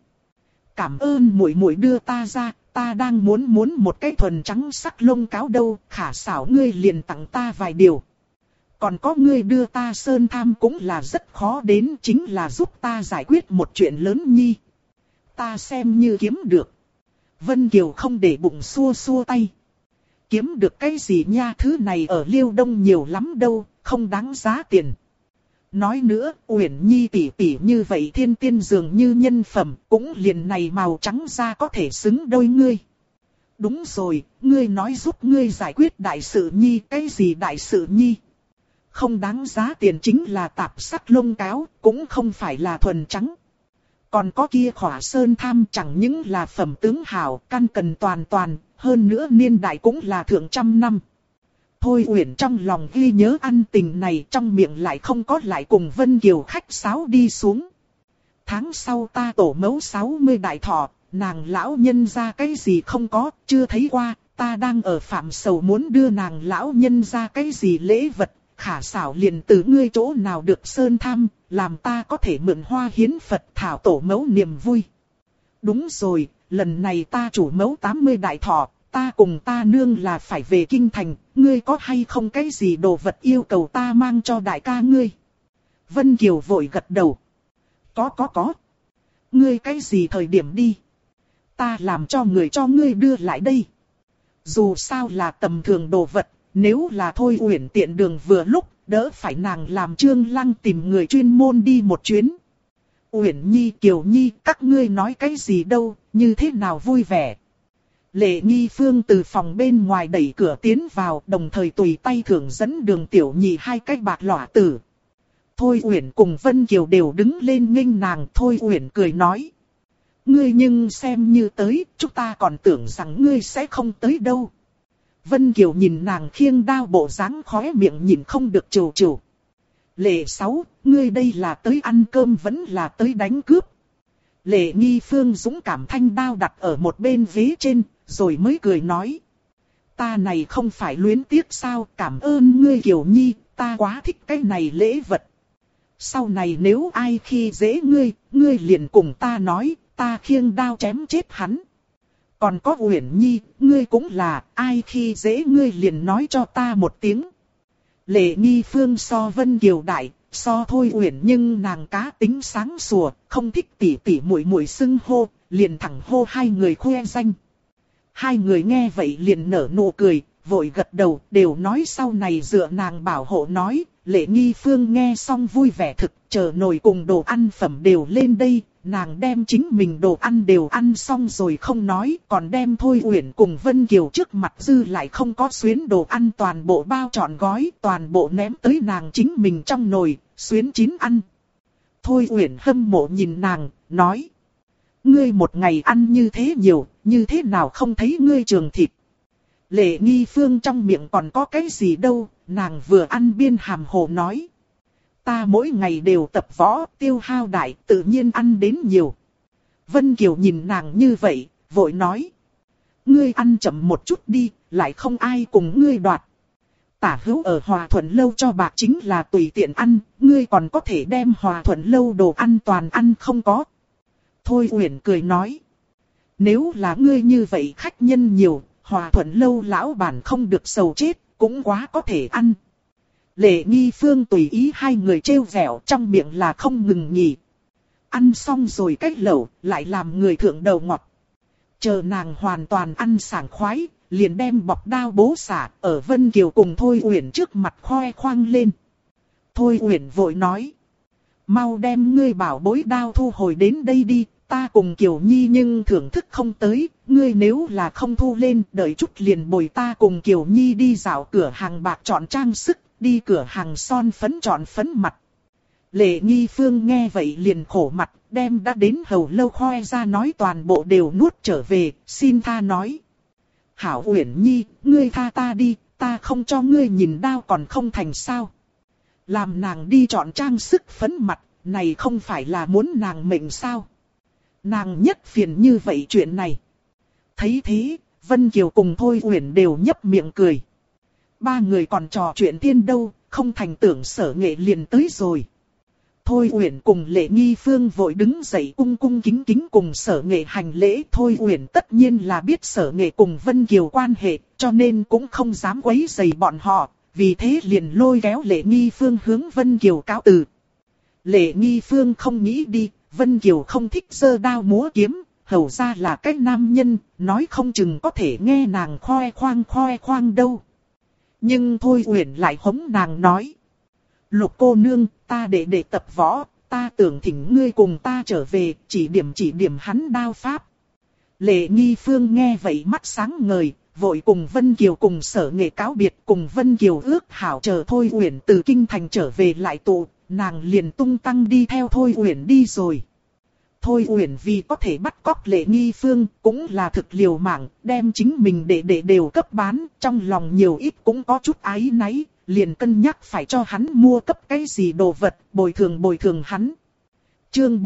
Cảm ơn muội muội đưa ta ra, ta đang muốn một cái thuần trắng sắc lông cáo đâu, khả xảo ngươi liền tặng ta vài điều. Còn có ngươi đưa ta sơn tham cũng là rất khó đến, chính là giúp ta giải quyết một chuyện lớn nhi. Ta xem như kiếm được. Vân Kiều không để bụng xua xua tay. Kiếm được cái gì nha, thứ này ở Liêu Đông nhiều lắm đâu, không đáng giá tiền. Nói nữa, Uyển Nhi tỷ tỷ như vậy thiên tiên dường như nhân phẩm, cũng liền này màu trắng da có thể xứng đôi ngươi. Đúng rồi, ngươi nói giúp ngươi giải quyết đại sự Nhi, cái gì đại sự Nhi? Không đáng giá tiền chính là tạp sắc lông cáo, cũng không phải là thuần trắng. Còn có kia Khỏa Sơn Tham chẳng những là phẩm tướng hảo, căn cần toàn, hơn nữa niên đại cũng là thượng trăm năm. Thôi Uyển trong lòng ghi nhớ ăn tình này, trong miệng lại không có lại cùng Vân Kiều khách sáo đi xuống. Tháng sau ta tổ mẫu 60 đại thọ, nàng lão nhân ra cái gì không có, chưa thấy qua, ta đang ở phạm sầu muốn đưa nàng lão nhân ra cái gì lễ vật, khả xảo liền từ ngươi chỗ nào được Sơn Tham, làm ta có thể mượn hoa hiến Phật thảo tổ mẫu niềm vui. Đúng rồi, lần này ta chủ mẫu 80 đại thọ, ta cùng ta nương là phải về kinh thành, ngươi có hay không cái gì đồ vật yêu cầu ta mang cho đại ca ngươi? Vân Kiều vội gật đầu. Có. Ngươi cái gì thời điểm đi? Ta làm cho người cho ngươi đưa lại đây. Dù sao là tầm thường đồ vật, nếu là Thôi Uyển tiện đường vừa lúc, đỡ phải nàng làm Trương Lăng tìm người chuyên môn đi một chuyến. Uyển Nhi, Kiều Nhi, các ngươi nói cái gì đâu, như thế nào vui vẻ. Lệ Nghi Phương từ phòng bên ngoài đẩy cửa tiến vào, đồng thời tùy tay thưởng dẫn Đường Tiểu Nhị 2 cái bạc lỏa tử. Thôi Uyển cùng Vân Kiều đều đứng lên nghênh nàng. Thôi Uyển cười nói. Ngươi nhưng xem như tới, chúng ta còn tưởng rằng ngươi sẽ không tới đâu. Vân Kiều nhìn nàng khiêng đao bộ dáng khóe miệng nhìn không được trừ trừ. Lệ Sáu, ngươi đây là tới ăn cơm vẫn là tới đánh cướp. Lệ Nghi Phương dũng cảm thanh đao đặt ở một bên ghế trên, rồi mới cười nói. Ta này không phải luyến tiếc sao, cảm ơn ngươi Kiều Nhi, ta quá thích cái này lễ vật. Sau này nếu ai khi dễ ngươi liền cùng ta nói, ta khiêng đao chém chết hắn. Còn có Uyển Nhi, ngươi cũng là, ai khi dễ ngươi liền nói cho ta một tiếng. Lệ Nghi Phương so Vân Kiều đại, so Thôi Uyển nhưng nàng cá tính sáng sủa, không thích tỉ tỉ muội muội xưng hô, liền thẳng hô hai người khoe danh. Hai người nghe vậy liền nở nụ cười, vội gật đầu, đều nói sau này dựa nàng bảo hộ nói. Lệ Nghi Phương nghe xong vui vẻ thực, chờ nồi cùng đồ ăn phẩm đều lên đây, nàng đem chính mình đồ ăn đều ăn xong rồi không nói, còn đem Thôi Uyển cùng Vân Kiều trước mặt dư lại không có xuyến đồ ăn toàn bộ bao trọn gói, toàn bộ ném tới nàng chính mình trong nồi, xuyến chín ăn. Thôi Uyển hâm mộ nhìn nàng, nói. Ngươi một ngày ăn như thế nhiều, như thế nào không thấy ngươi trường thịt. Lệ Nghi Phương trong miệng còn có cái gì đâu, nàng vừa ăn biên hàm hồ nói. Ta mỗi ngày đều tập võ, tiêu hao đại, tự nhiên ăn đến nhiều. Vân Kiều nhìn nàng như vậy, vội nói. Ngươi ăn chậm một chút đi, lại không ai cùng ngươi đoạt. Tả hữu ở Hòa Thuận Lâu cho bạc chính là tùy tiện ăn, ngươi còn có thể đem Hòa Thuận Lâu đồ ăn toàn ăn không có. Thôi Uyển cười nói. Nếu là ngươi như vậy khách nhân nhiều, Hòa Thuận Lâu lão bản không được sầu chết, cũng quá có thể ăn. Lệ Nghi Phương tùy ý hai người trêu vẻo trong miệng là không ngừng nghỉ. Ăn xong rồi cách lẩu, lại làm người thượng đầu ngọt. Chờ nàng hoàn toàn ăn sảng khoái, liền đem bọc đao bố xả ở Vân Kiều cùng Thôi Uyển trước mặt khoe khoang lên. Thôi Uyển vội nói. Mau đem ngươi bảo bối đao thu hồi đến đây đi, ta cùng Kiều Nhi nhưng thưởng thức không tới, ngươi nếu là không thu lên, đợi chút liền bồi ta cùng Kiều Nhi đi dạo cửa hàng bạc chọn trang sức, đi cửa hàng son phấn chọn phấn mặt. Lệ Nghi Phương nghe vậy liền khổ mặt, đem đã đến hầu lâu khoe ra nói toàn bộ đều nuốt trở về, xin tha nói. Hảo Uyển Nhi, ngươi tha ta đi, ta không cho ngươi nhìn đao còn không thành sao. Làm nàng đi chọn trang sức phấn mặt, này không phải là muốn nàng mệnh sao. Nàng nhất phiền như vậy chuyện này. Thấy thế, Vân Kiều cùng Thôi Uyển đều nhấp miệng cười. Ba người còn trò chuyện thiên đâu, không thành tưởng Sở Nghệ liền tới rồi. Thôi Uyển cùng Lệ Nghi Phương vội đứng dậy cung cung kính kính cùng Sở Nghệ hành lễ. Thôi Uyển tất nhiên là biết Sở Nghệ cùng Vân Kiều quan hệ, cho nên cũng không dám quấy rầy bọn họ, vì thế liền lôi kéo Lệ Nghi Phương hướng Vân Kiều cáo từ. Lệ Nghi Phương không nghĩ đi, Vân Kiều không thích giơ đao múa kiếm, hầu ra là cái nam nhân, nói không chừng có thể nghe nàng khoe khoang đâu. Nhưng Thôi Uyển lại hống nàng nói. Lục cô nương, ta để tập võ, ta tưởng thỉnh ngươi cùng ta trở về, chỉ điểm hắn đao pháp. Lệ Nghi Phương nghe vậy mắt sáng ngời, vội cùng Vân Kiều cùng Sở Nghệ cáo biệt, cùng Vân Kiều ước hảo chờ Thôi Uyển từ kinh thành trở về lại tụ, nàng liền tung tăng đi theo Thôi Uyển đi rồi. Thôi Uyển vì có thể bắt cóc Lệ Nghi Phương, cũng là thực liều mạng, đem chính mình để đều cấp bán, trong lòng nhiều ít cũng có chút áy náy, liền cân nhắc phải cho hắn mua cấp cái gì đồ vật, bồi thường hắn. Chương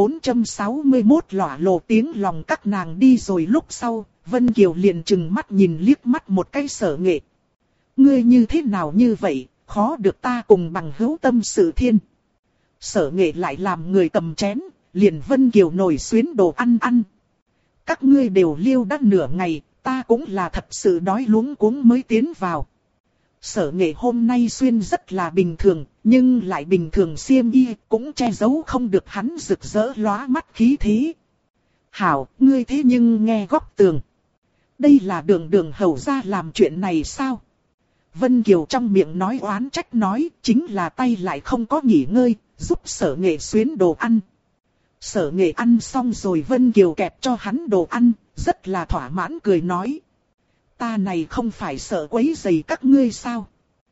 461 lỏa lộ tiếng lòng các nàng đi rồi lúc sau, Vân Kiều liền trừng mắt nhìn liếc mắt một cái Sở Nghệ. Ngươi như thế nào như vậy, khó được ta cùng bằng hữu tâm sự thiên. Sở Nghệ lại làm người cầm chén, liền Vân Kiều nổi xuyến đồ ăn. Các ngươi đều liêu đã nửa ngày, ta cũng là thật sự đói luống cuống mới tiến vào. Sở Nghệ hôm nay xuyên rất là bình thường, nhưng lại bình thường xiêm y cũng che giấu không được hắn rực rỡ lóa mắt khí thế. Hảo, ngươi thế nhưng nghe góc tường. Đây là đường hầu ra làm chuyện này sao? Vân Kiều trong miệng nói oán trách nói, chính là tay lại không có nghỉ ngơi, giúp Sở Nghệ xuyến đồ ăn. Sở Nghệ ăn xong rồi Vân Kiều kẹp cho hắn đồ ăn, rất là thỏa mãn cười nói. Ta này không phải sợ quấy rầy các ngươi sao?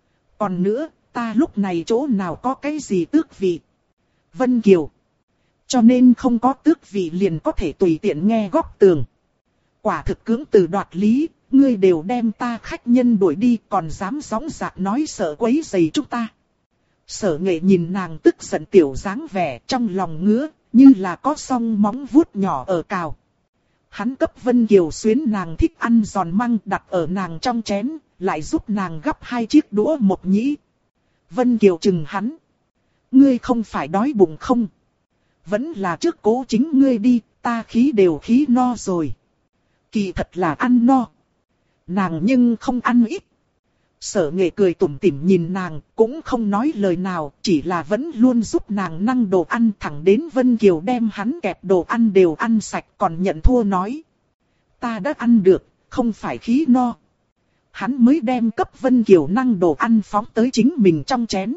Còn nữa, ta lúc này chỗ nào có cái gì tước vị? Vân Kiều. Cho nên không có tước vị liền có thể tùy tiện nghe góc tường. Quả thực cưỡng từ đoạt lý, ngươi đều đem ta khách nhân đuổi đi còn dám gióng giạc nói sợ quấy rầy chúng ta. Sở Nghệ nhìn nàng tức giận tiểu dáng vẻ trong lòng ngứa, như là có song móng vuốt nhỏ ở cào. Hắn cấp Vân Kiều xuyến nàng thích ăn giòn măng đặt ở nàng trong chén, lại giúp nàng gắp 2 chiếc đũa một nhĩ. Vân Kiều chừng hắn. Ngươi không phải đói bụng không? Vẫn là trước cố chính ngươi đi, ta khí đều khí no rồi. Kỳ thật là ăn no. Nàng nhưng không ăn ít. Sở Nghệ cười tủm tỉm nhìn nàng, cũng không nói lời nào, chỉ là vẫn luôn giúp nàng năng đồ ăn thẳng đến Vân Kiều đem hắn kẹp đồ ăn đều ăn sạch còn nhận thua nói. Ta đã ăn được, không phải khí no. Hắn mới đem cấp Vân Kiều năng đồ ăn phóng tới chính mình trong chén.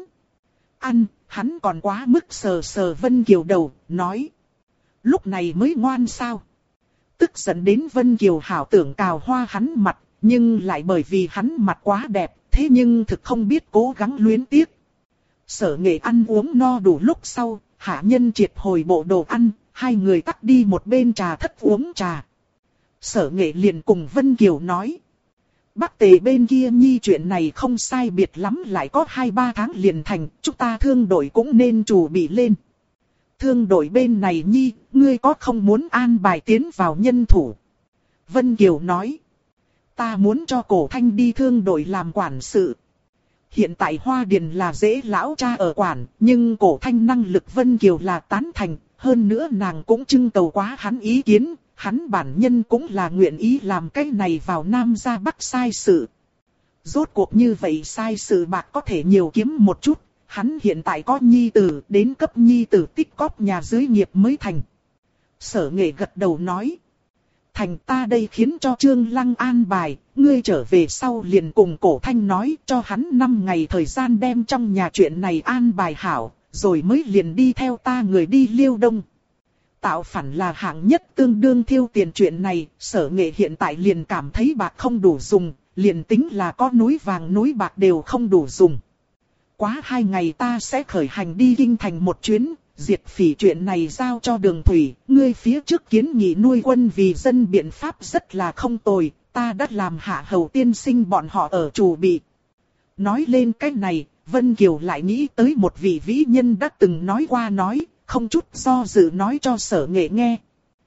Ăn, hắn còn quá mức sờ Vân Kiều đầu, nói. Lúc này mới ngoan sao. Tức giận đến Vân Kiều hảo tưởng cào hoa hắn mặt. Nhưng lại bởi vì hắn mặt quá đẹp, thế nhưng thực không biết cố gắng luyến tiếc. Sở Nghệ ăn uống no đủ lúc sau, hạ nhân triệt hồi bộ đồ ăn, hai người tắt đi một bên trà thất uống trà. Sở Nghệ liền cùng Vân Kiều nói. Bắc Tề bên kia nhi chuyện này không sai biệt lắm lại có 2-3 tháng liền thành, chúng ta thương đội cũng nên chuẩn bị lên. Thương đội bên này nhi, ngươi có không muốn an bài tiến vào nhân thủ? Vân Kiều nói. Ta muốn cho Cổ Thanh đi thương đội làm quản sự. Hiện tại Hoa Điền là dễ lão cha ở quản, nhưng Cổ Thanh năng lực Vân Kiều là tán thành, hơn nữa nàng cũng trưng cầu quá hắn ý kiến, hắn bản nhân cũng là nguyện ý làm cái này vào Nam ra Bắc sai sự. Rốt cuộc như vậy sai sự bạc có thể nhiều kiếm một chút, hắn hiện tại có nhi tử, đến cấp nhi tử tích cóp nhà dưới nghiệp mới thành. Sở Nghệ gật đầu nói. Thành ta đây khiến cho Trương Lăng an bài, ngươi trở về sau liền cùng Cổ Thanh nói cho hắn 5 ngày thời gian đem trong nhà chuyện này an bài hảo, rồi mới liền đi theo ta người đi Liêu Đông. Tạo phản là hạng nhất tương đương thiêu tiền chuyện này, Sở Nghệ hiện tại liền cảm thấy bạc không đủ dùng, liền tính là có núi vàng núi bạc đều không đủ dùng. Quá 2 ngày ta sẽ khởi hành đi kinh thành một chuyến. Diệt phỉ chuyện này giao cho Đường Thủy, ngươi phía trước kiến nghị nuôi quân vì dân biện pháp rất là không tồi, ta đã làm hạ hầu tiên sinh bọn họ ở chủ bị. Nói lên cái này, Vân Kiều lại nghĩ tới một vị vĩ nhân đã từng nói qua nói, không chút do dự nói cho Sở Nghệ nghe.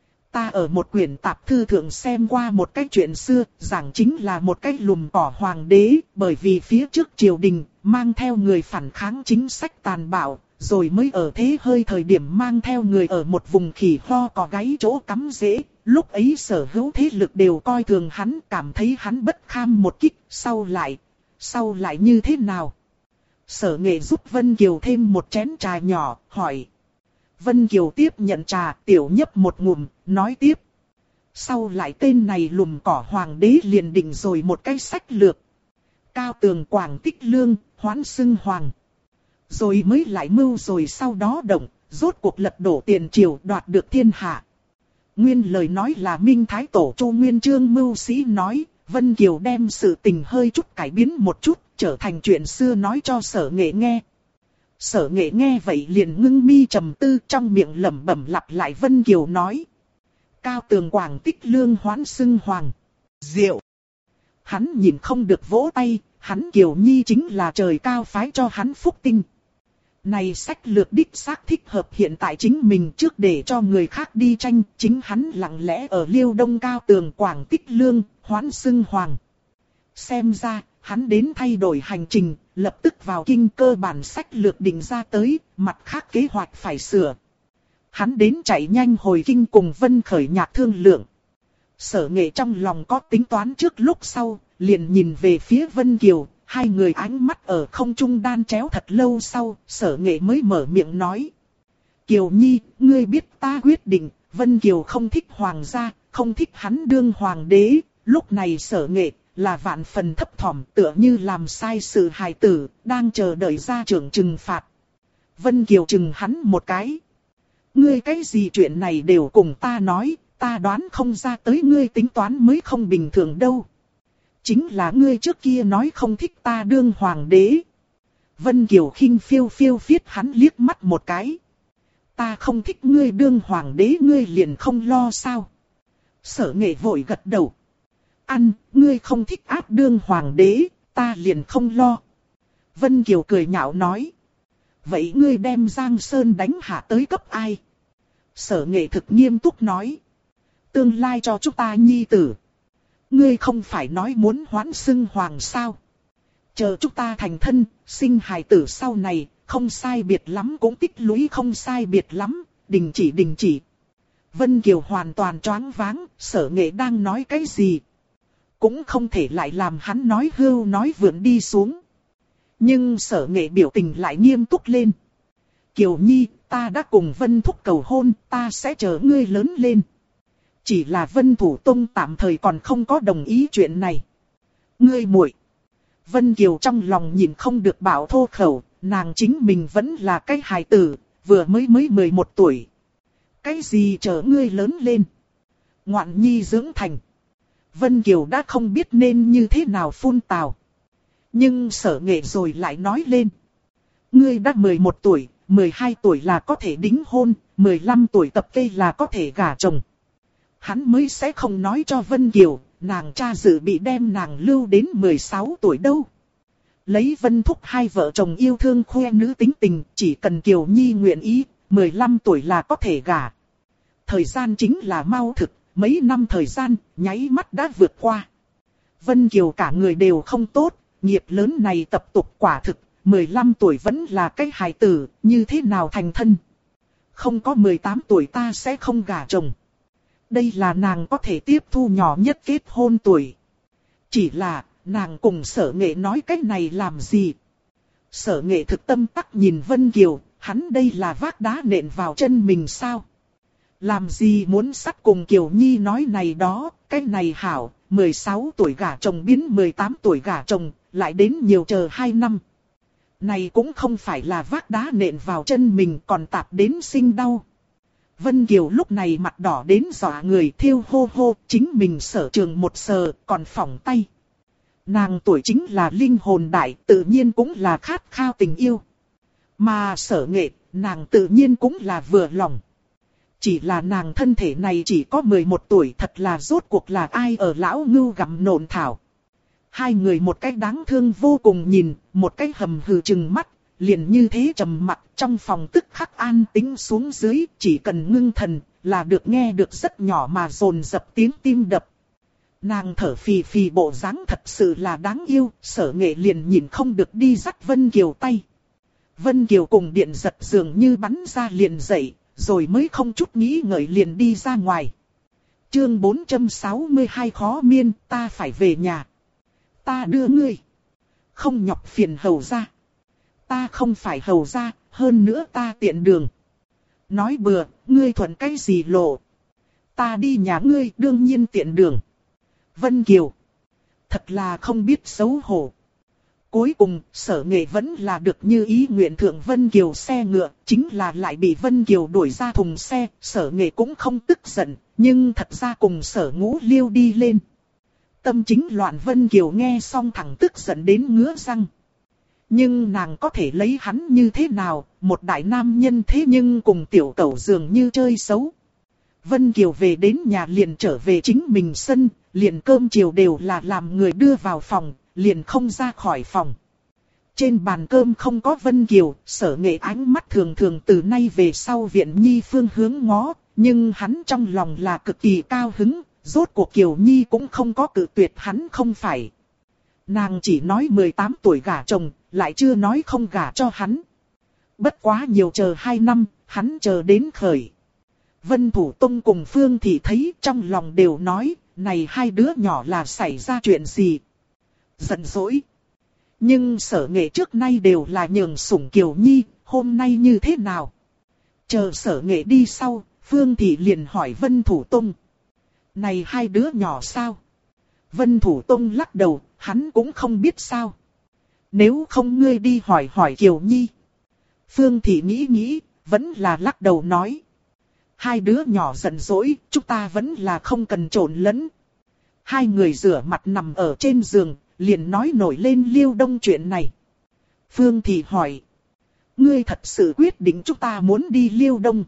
Ta ở một quyển tạp thư thượng xem qua một cái chuyện xưa, giảng chính là một cái lùm cỏ hoàng đế, bởi vì phía trước triều đình, mang theo người phản kháng chính sách tàn bạo. Rồi mới ở thế hơi thời điểm mang theo người ở một vùng khỉ ho cỏ gáy chỗ cắm rễ, lúc ấy sở hữu thế lực đều coi thường hắn, cảm thấy hắn bất kham một kích, sau lại như thế nào? Sở Nghệ giúp Vân Kiều thêm một chén trà nhỏ, hỏi. Vân Kiều tiếp nhận trà, tiểu nhấp một ngụm, nói tiếp. Sau lại tên này lùm cỏ hoàng đế liền định rồi một cái sách lược. Cao tường Quảng Tích Lương, hoán xưng hoàng. Rồi mới lại mưu rồi sau đó động, rốt cuộc lật đổ tiền triều đoạt được thiên hạ. Nguyên lời nói là Minh Thái Tổ Chu Nguyên Chương mưu sĩ nói, Vân Kiều đem sự tình hơi chút cải biến một chút, trở thành chuyện xưa nói cho Sở Nghệ nghe. Sở Nghệ nghe vậy liền ngưng mi trầm tư, trong miệng lẩm bẩm lặp lại Vân Kiều nói. Cao tường Quảng Tích Lương hoán xưng hoàng. Diệu! Hắn nhìn không được vỗ tay, hắn Kiều Nhi chính là trời cao phái cho hắn phúc tinh. Này sách lược đích xác thích hợp hiện tại chính mình trước để cho người khác đi tranh, chính hắn lặng lẽ ở Liêu Đông Cao tường Quảng Tích Lương, hoán xưng hoàng. Xem ra, hắn đến thay đổi hành trình, lập tức vào kinh cơ bản sách lược định ra tới, mặt khác kế hoạch phải sửa. Hắn đến chạy nhanh hồi kinh cùng Vân Khởi Nhạc thương lượng. Sở Nghệ trong lòng có tính toán trước lúc sau, liền nhìn về phía Vân Kiều. Hai người ánh mắt ở không trung đan chéo thật lâu sau, Sở Nghệ mới mở miệng nói. Kiều Nhi, ngươi biết ta quyết định, Vân Kiều không thích hoàng gia, không thích hắn đương hoàng đế. Lúc này Sở Nghệ là vạn phần thấp thỏm, tựa như làm sai sự hài tử, đang chờ đợi gia trưởng trừng phạt. Vân Kiều trừng hắn một cái. Ngươi cái gì chuyện này đều cùng ta nói, ta đoán không ra tới ngươi tính toán mới không bình thường đâu. Chính là ngươi trước kia nói không thích ta đương hoàng đế. Vân Kiều khinh phiêu phiêu phiết hắn liếc mắt một cái. Ta không thích ngươi đương hoàng đế ngươi liền không lo sao. Sở Nghệ vội gật đầu. Ăn, ngươi không thích áp đương hoàng đế, ta liền không lo. Vân Kiều cười nhạo nói. Vậy ngươi đem Giang Sơn đánh hạ tới cấp ai? Sở Nghệ thực nghiêm túc nói. Tương lai cho chúng ta nhi tử. Ngươi không phải nói muốn hoán xưng hoàng sao? Chờ chúng ta thành thân, sinh hài tử sau này, không sai biệt lắm cũng tích lũy không sai biệt lắm, đình chỉ. Vân Kiều hoàn toàn choáng váng, Sở Nghệ đang nói cái gì? Cũng không thể lại làm hắn nói hưu nói vượn đi xuống. Nhưng Sở Nghệ biểu tình lại nghiêm túc lên. Kiều Nhi, ta đã cùng Vân Thúc cầu hôn, ta sẽ chờ ngươi lớn lên. Chỉ là Vân Thủ Tông tạm thời còn không có đồng ý chuyện này. Ngươi muội. Vân Kiều trong lòng nhìn không được bảo thô khẩu, nàng chính mình vẫn là cái hài tử, vừa mới 11 tuổi. Cái gì chờ ngươi lớn lên? Ngoạn nhi dưỡng thành. Vân Kiều đã không biết nên như thế nào phun tào. Nhưng Sở Nghệ rồi lại nói lên. Ngươi đã 11 tuổi, 12 tuổi là có thể đính hôn, 15 tuổi tập kê là có thể gả chồng. Hắn mới sẽ không nói cho Vân Kiều, nàng cha dự bị đem nàng lưu đến 16 tuổi đâu. Lấy Vân Thúc hai vợ chồng yêu thương khoe nữ tính tình, chỉ cần Kiều Nhi nguyện ý, 15 tuổi là có thể gả. Thời gian chính là mau thực, mấy năm thời gian, nháy mắt đã vượt qua. Vân Kiều cả người đều không tốt, nghiệp lớn này tập tục quả thực, 15 tuổi vẫn là cái hài tử, như thế nào thành thân. Không có 18 tuổi ta sẽ không gả chồng. Đây là nàng có thể tiếp thu nhỏ nhất kết hôn tuổi. Chỉ là, nàng cùng Sở Nghệ nói cách này làm gì? Sở Nghệ thực tâm tắc nhìn Vân Kiều, hắn đây là vác đá nện vào chân mình sao? Làm gì muốn sắt cùng Kiều Nhi nói này đó, cái này hảo, 16 tuổi gả chồng biến 18 tuổi gả chồng, lại đến nhiều chờ 2 năm. Này cũng không phải là vác đá nện vào chân mình còn tạp đến sinh đau. Vân Kiều lúc này mặt đỏ đến dọa người thiêu hô hô, chính mình Sở Trường một sờ, còn phỏng tay. Nàng tuổi chính là linh hồn đại, tự nhiên cũng là khát khao tình yêu. Mà Sở Nghệ, nàng tự nhiên cũng là vừa lòng. Chỉ là nàng thân thể này chỉ có 11 tuổi, thật là rốt cuộc là ai ở lão ngưu gặm nộn thảo. Hai người một cách đáng thương vô cùng nhìn, một cách hầm hừ trừng mắt, liền như thế trầm mặc trong phòng tức khắc an tĩnh xuống dưới, chỉ cần ngưng thần là được nghe được rất nhỏ mà dồn dập tiếng tim đập. Nàng thở phì phì bộ dáng thật sự là đáng yêu, Sở Nghệ liền nhìn không được đi dắt Vân Kiều tay. Vân Kiều cùng điện giật dường như bắn ra liền dậy, rồi mới không chút nghĩ ngợi liền đi ra ngoài. Chương 462 khó miên, ta phải về nhà. Ta đưa ngươi. Không nhọc phiền hầu ra. Ta không phải hầu ra, hơn nữa ta tiện đường. Nói bừa, ngươi thuận cái gì lộ. Ta đi nhà ngươi đương nhiên tiện đường. Vân Kiều. Thật là không biết xấu hổ. Cuối cùng, Sở Nghệ vẫn là được như ý nguyện thượng Vân Kiều xe ngựa, chính là lại bị Vân Kiều đuổi ra thùng xe, Sở Nghệ cũng không tức giận, nhưng thật ra cùng Sở Ngũ Liêu đi lên. Tâm chính loạn Vân Kiều nghe xong thẳng tức giận đến ngứa răng. Nhưng nàng có thể lấy hắn như thế nào, một đại nam nhân thế nhưng cùng tiểu cẩu dường như chơi xấu. Vân Kiều về đến nhà liền trở về chính mình sân, liền cơm chiều đều là làm người đưa vào phòng, liền không ra khỏi phòng. Trên bàn cơm không có Vân Kiều, Sở Nghệ ánh mắt thường thường từ nay về sau Viện Nhi phương hướng ngó, nhưng hắn trong lòng là cực kỳ cao hứng, rốt cuộc Kiều Nhi cũng không có cự tuyệt hắn không phải. Nàng chỉ nói 18 tuổi gả chồng, lại chưa nói không gả cho hắn. Bất quá nhiều chờ 2 năm, hắn chờ đến khởi. Vân Thủ Tông cùng Phương Thị thấy trong lòng đều nói, này hai đứa nhỏ là xảy ra chuyện gì. Giận dỗi. Nhưng Sở Nghệ trước nay đều là nhường sủng Kiều Nhi, hôm nay như thế nào? Chờ Sở Nghệ đi sau, Phương Thị liền hỏi Vân Thủ Tông. Này hai đứa nhỏ sao? Vân Thủ Tông lắc đầu, hắn cũng không biết sao. Nếu không ngươi đi hỏi hỏi Kiều Nhi. Phương Thị nghĩ, vẫn là lắc đầu nói. Hai đứa nhỏ giận dỗi, chúng ta vẫn là không cần trộn lẫn. Hai người rửa mặt nằm ở trên giường, liền nói nổi lên Liêu Đông chuyện này. Phương Thị hỏi. Ngươi thật sự quyết định chúng ta muốn đi Liêu Đông.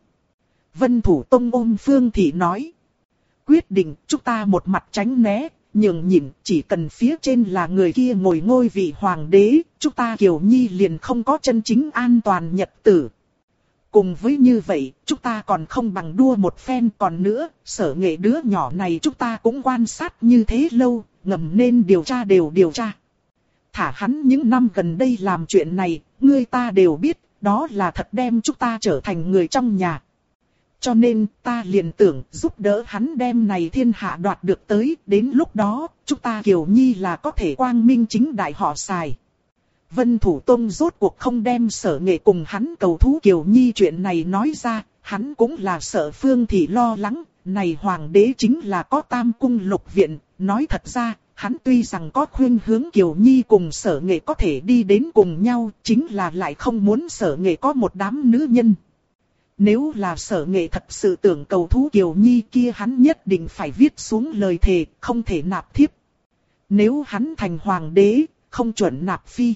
Vân Thủ Tông ôm Phương Thị nói. Quyết định chúng ta một mặt tránh né, nhường nhịn, chỉ cần phía trên là người kia ngồi ngôi vị hoàng đế, chúng ta Kiều Nhi liền không có chân chính an toàn nhật tử. Cùng với như vậy, chúng ta còn không bằng đua một phen, còn nữa, Sở Nghệ đứa nhỏ này chúng ta cũng quan sát như thế lâu, ngầm nên điều tra đều điều tra. Thả hắn những năm gần đây làm chuyện này, người ta đều biết, đó là thật đem chúng ta trở thành người trong nhà. Cho nên ta liền tưởng giúp đỡ hắn đem này thiên hạ đoạt được tới, đến lúc đó, chúng ta Kiều Nhi là có thể quang minh chính đại họ xài. Vân Thủ Tông rốt cuộc không đem Sở Nghệ cùng hắn cầu thú Kiều Nhi chuyện này nói ra, hắn cũng là sợ Phương Thị lo lắng, này hoàng đế chính là có tam cung lục viện, nói thật ra, hắn tuy rằng có khuyên hướng Kiều Nhi cùng Sở Nghệ có thể đi đến cùng nhau, chính là lại không muốn Sở Nghệ có một đám nữ nhân. Nếu là Sở Nghệ thật sự tưởng cầu thú Kiều Nhi kia hắn nhất định phải viết xuống lời thề, không thể nạp thiếp. Nếu hắn thành hoàng đế, không chuẩn nạp phi.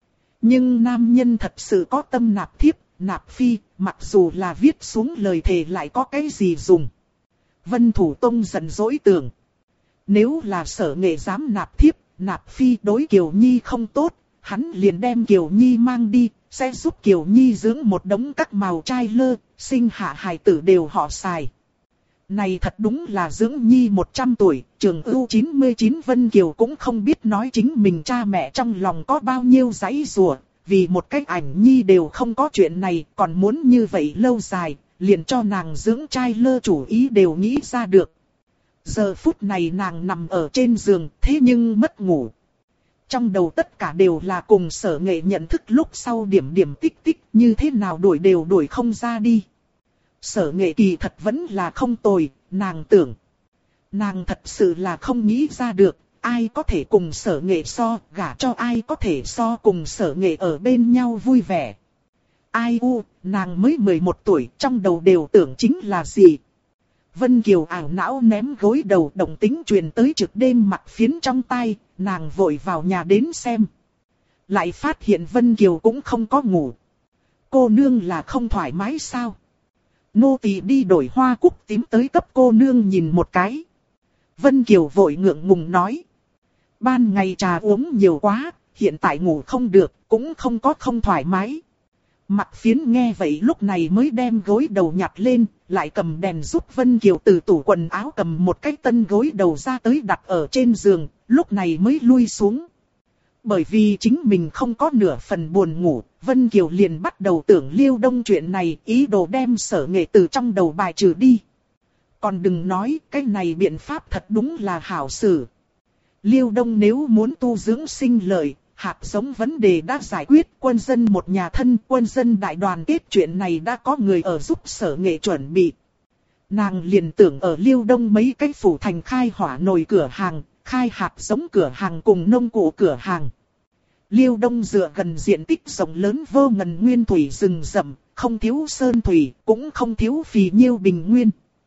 Nhưng nam nhân thật sự có tâm nạp thiếp, nạp phi, mặc dù là viết xuống lời thề lại có cái gì dùng. Vân Thủ Tông giận dỗi tưởng. Nếu là Sở Nghệ dám nạp thiếp, nạp phi đối Kiều Nhi không tốt, hắn liền đem Kiều Nhi mang đi, sẽ giúp Kiều Nhi dưỡng một đống các màu trai lơ, sinh hạ hài tử đều họ xài. Này thật đúng là dưỡng Nhi 100 tuổi, Trường Ưu 99 Vân Kiều cũng không biết nói chính mình cha mẹ trong lòng có bao nhiêu giãy giụa, vì một cách ảnh Nhi đều không có chuyện này, còn muốn như vậy lâu dài, liền cho nàng dưỡng trai lơ chủ ý đều nghĩ ra được. Giờ phút này nàng nằm ở trên giường, thế nhưng mất ngủ. Trong đầu tất cả đều là cùng Sở Nghệ nhận thức lúc sau điểm điểm tích tích, như thế nào đuổi đều đuổi không ra đi. Sở Nghệ kỳ thật vẫn là không tồi, nàng tưởng. Nàng thật sự là không nghĩ ra được, ai có thể cùng Sở Nghệ so, gả cho ai có thể so cùng Sở Nghệ ở bên nhau vui vẻ. Ai nàng mới 11 tuổi, trong đầu đều tưởng chính là gì. Vân Kiều ảo não ném gối đầu, động tính truyền tới trực đêm mặc phiến trong tay, nàng vội vào nhà đến xem. Lại phát hiện Vân Kiều cũng không có ngủ. Cô nương là không thoải mái sao? Nô tỳ đi đổi hoa cúc tím tới cấp cô nương nhìn một cái. Vân Kiều vội ngượng ngùng nói. Ban ngày trà uống nhiều quá, hiện tại ngủ không được, cũng không có không thoải mái. Mặc phiến nghe vậy lúc này mới đem gối đầu nhặt lên, lại cầm đèn giúp Vân Kiều từ tủ quần áo cầm một cái tân gối đầu ra tới đặt ở trên giường, lúc này mới lui xuống. Bởi vì chính mình không có nửa phần buồn ngủ, Vân Kiều liền bắt đầu tưởng Liêu Đông chuyện này, ý đồ đem Sở Nghệ từ trong đầu bài trừ đi. Còn đừng nói, cái này biện pháp thật đúng là hảo xử. Liêu Đông nếu muốn tu dưỡng sinh lợi, hạt giống vấn đề đã giải quyết, quân dân một nhà thân, quân dân đại đoàn kết chuyện này đã có người ở giúp Sở Nghệ chuẩn bị. nàng liền tưởng ở Liêu Đông mấy cái phủ thành khai hỏa nồi cửa hàng, khai hạt giống cửa hàng cùng nông cụ cửa hàng. Liêu Đông dựa gần diện tích rộng lớn vô ngần nguyên thủy rừng rậm, không thiếu sơn thủy, cũng không thiếu phì nhiêu bình nguyên.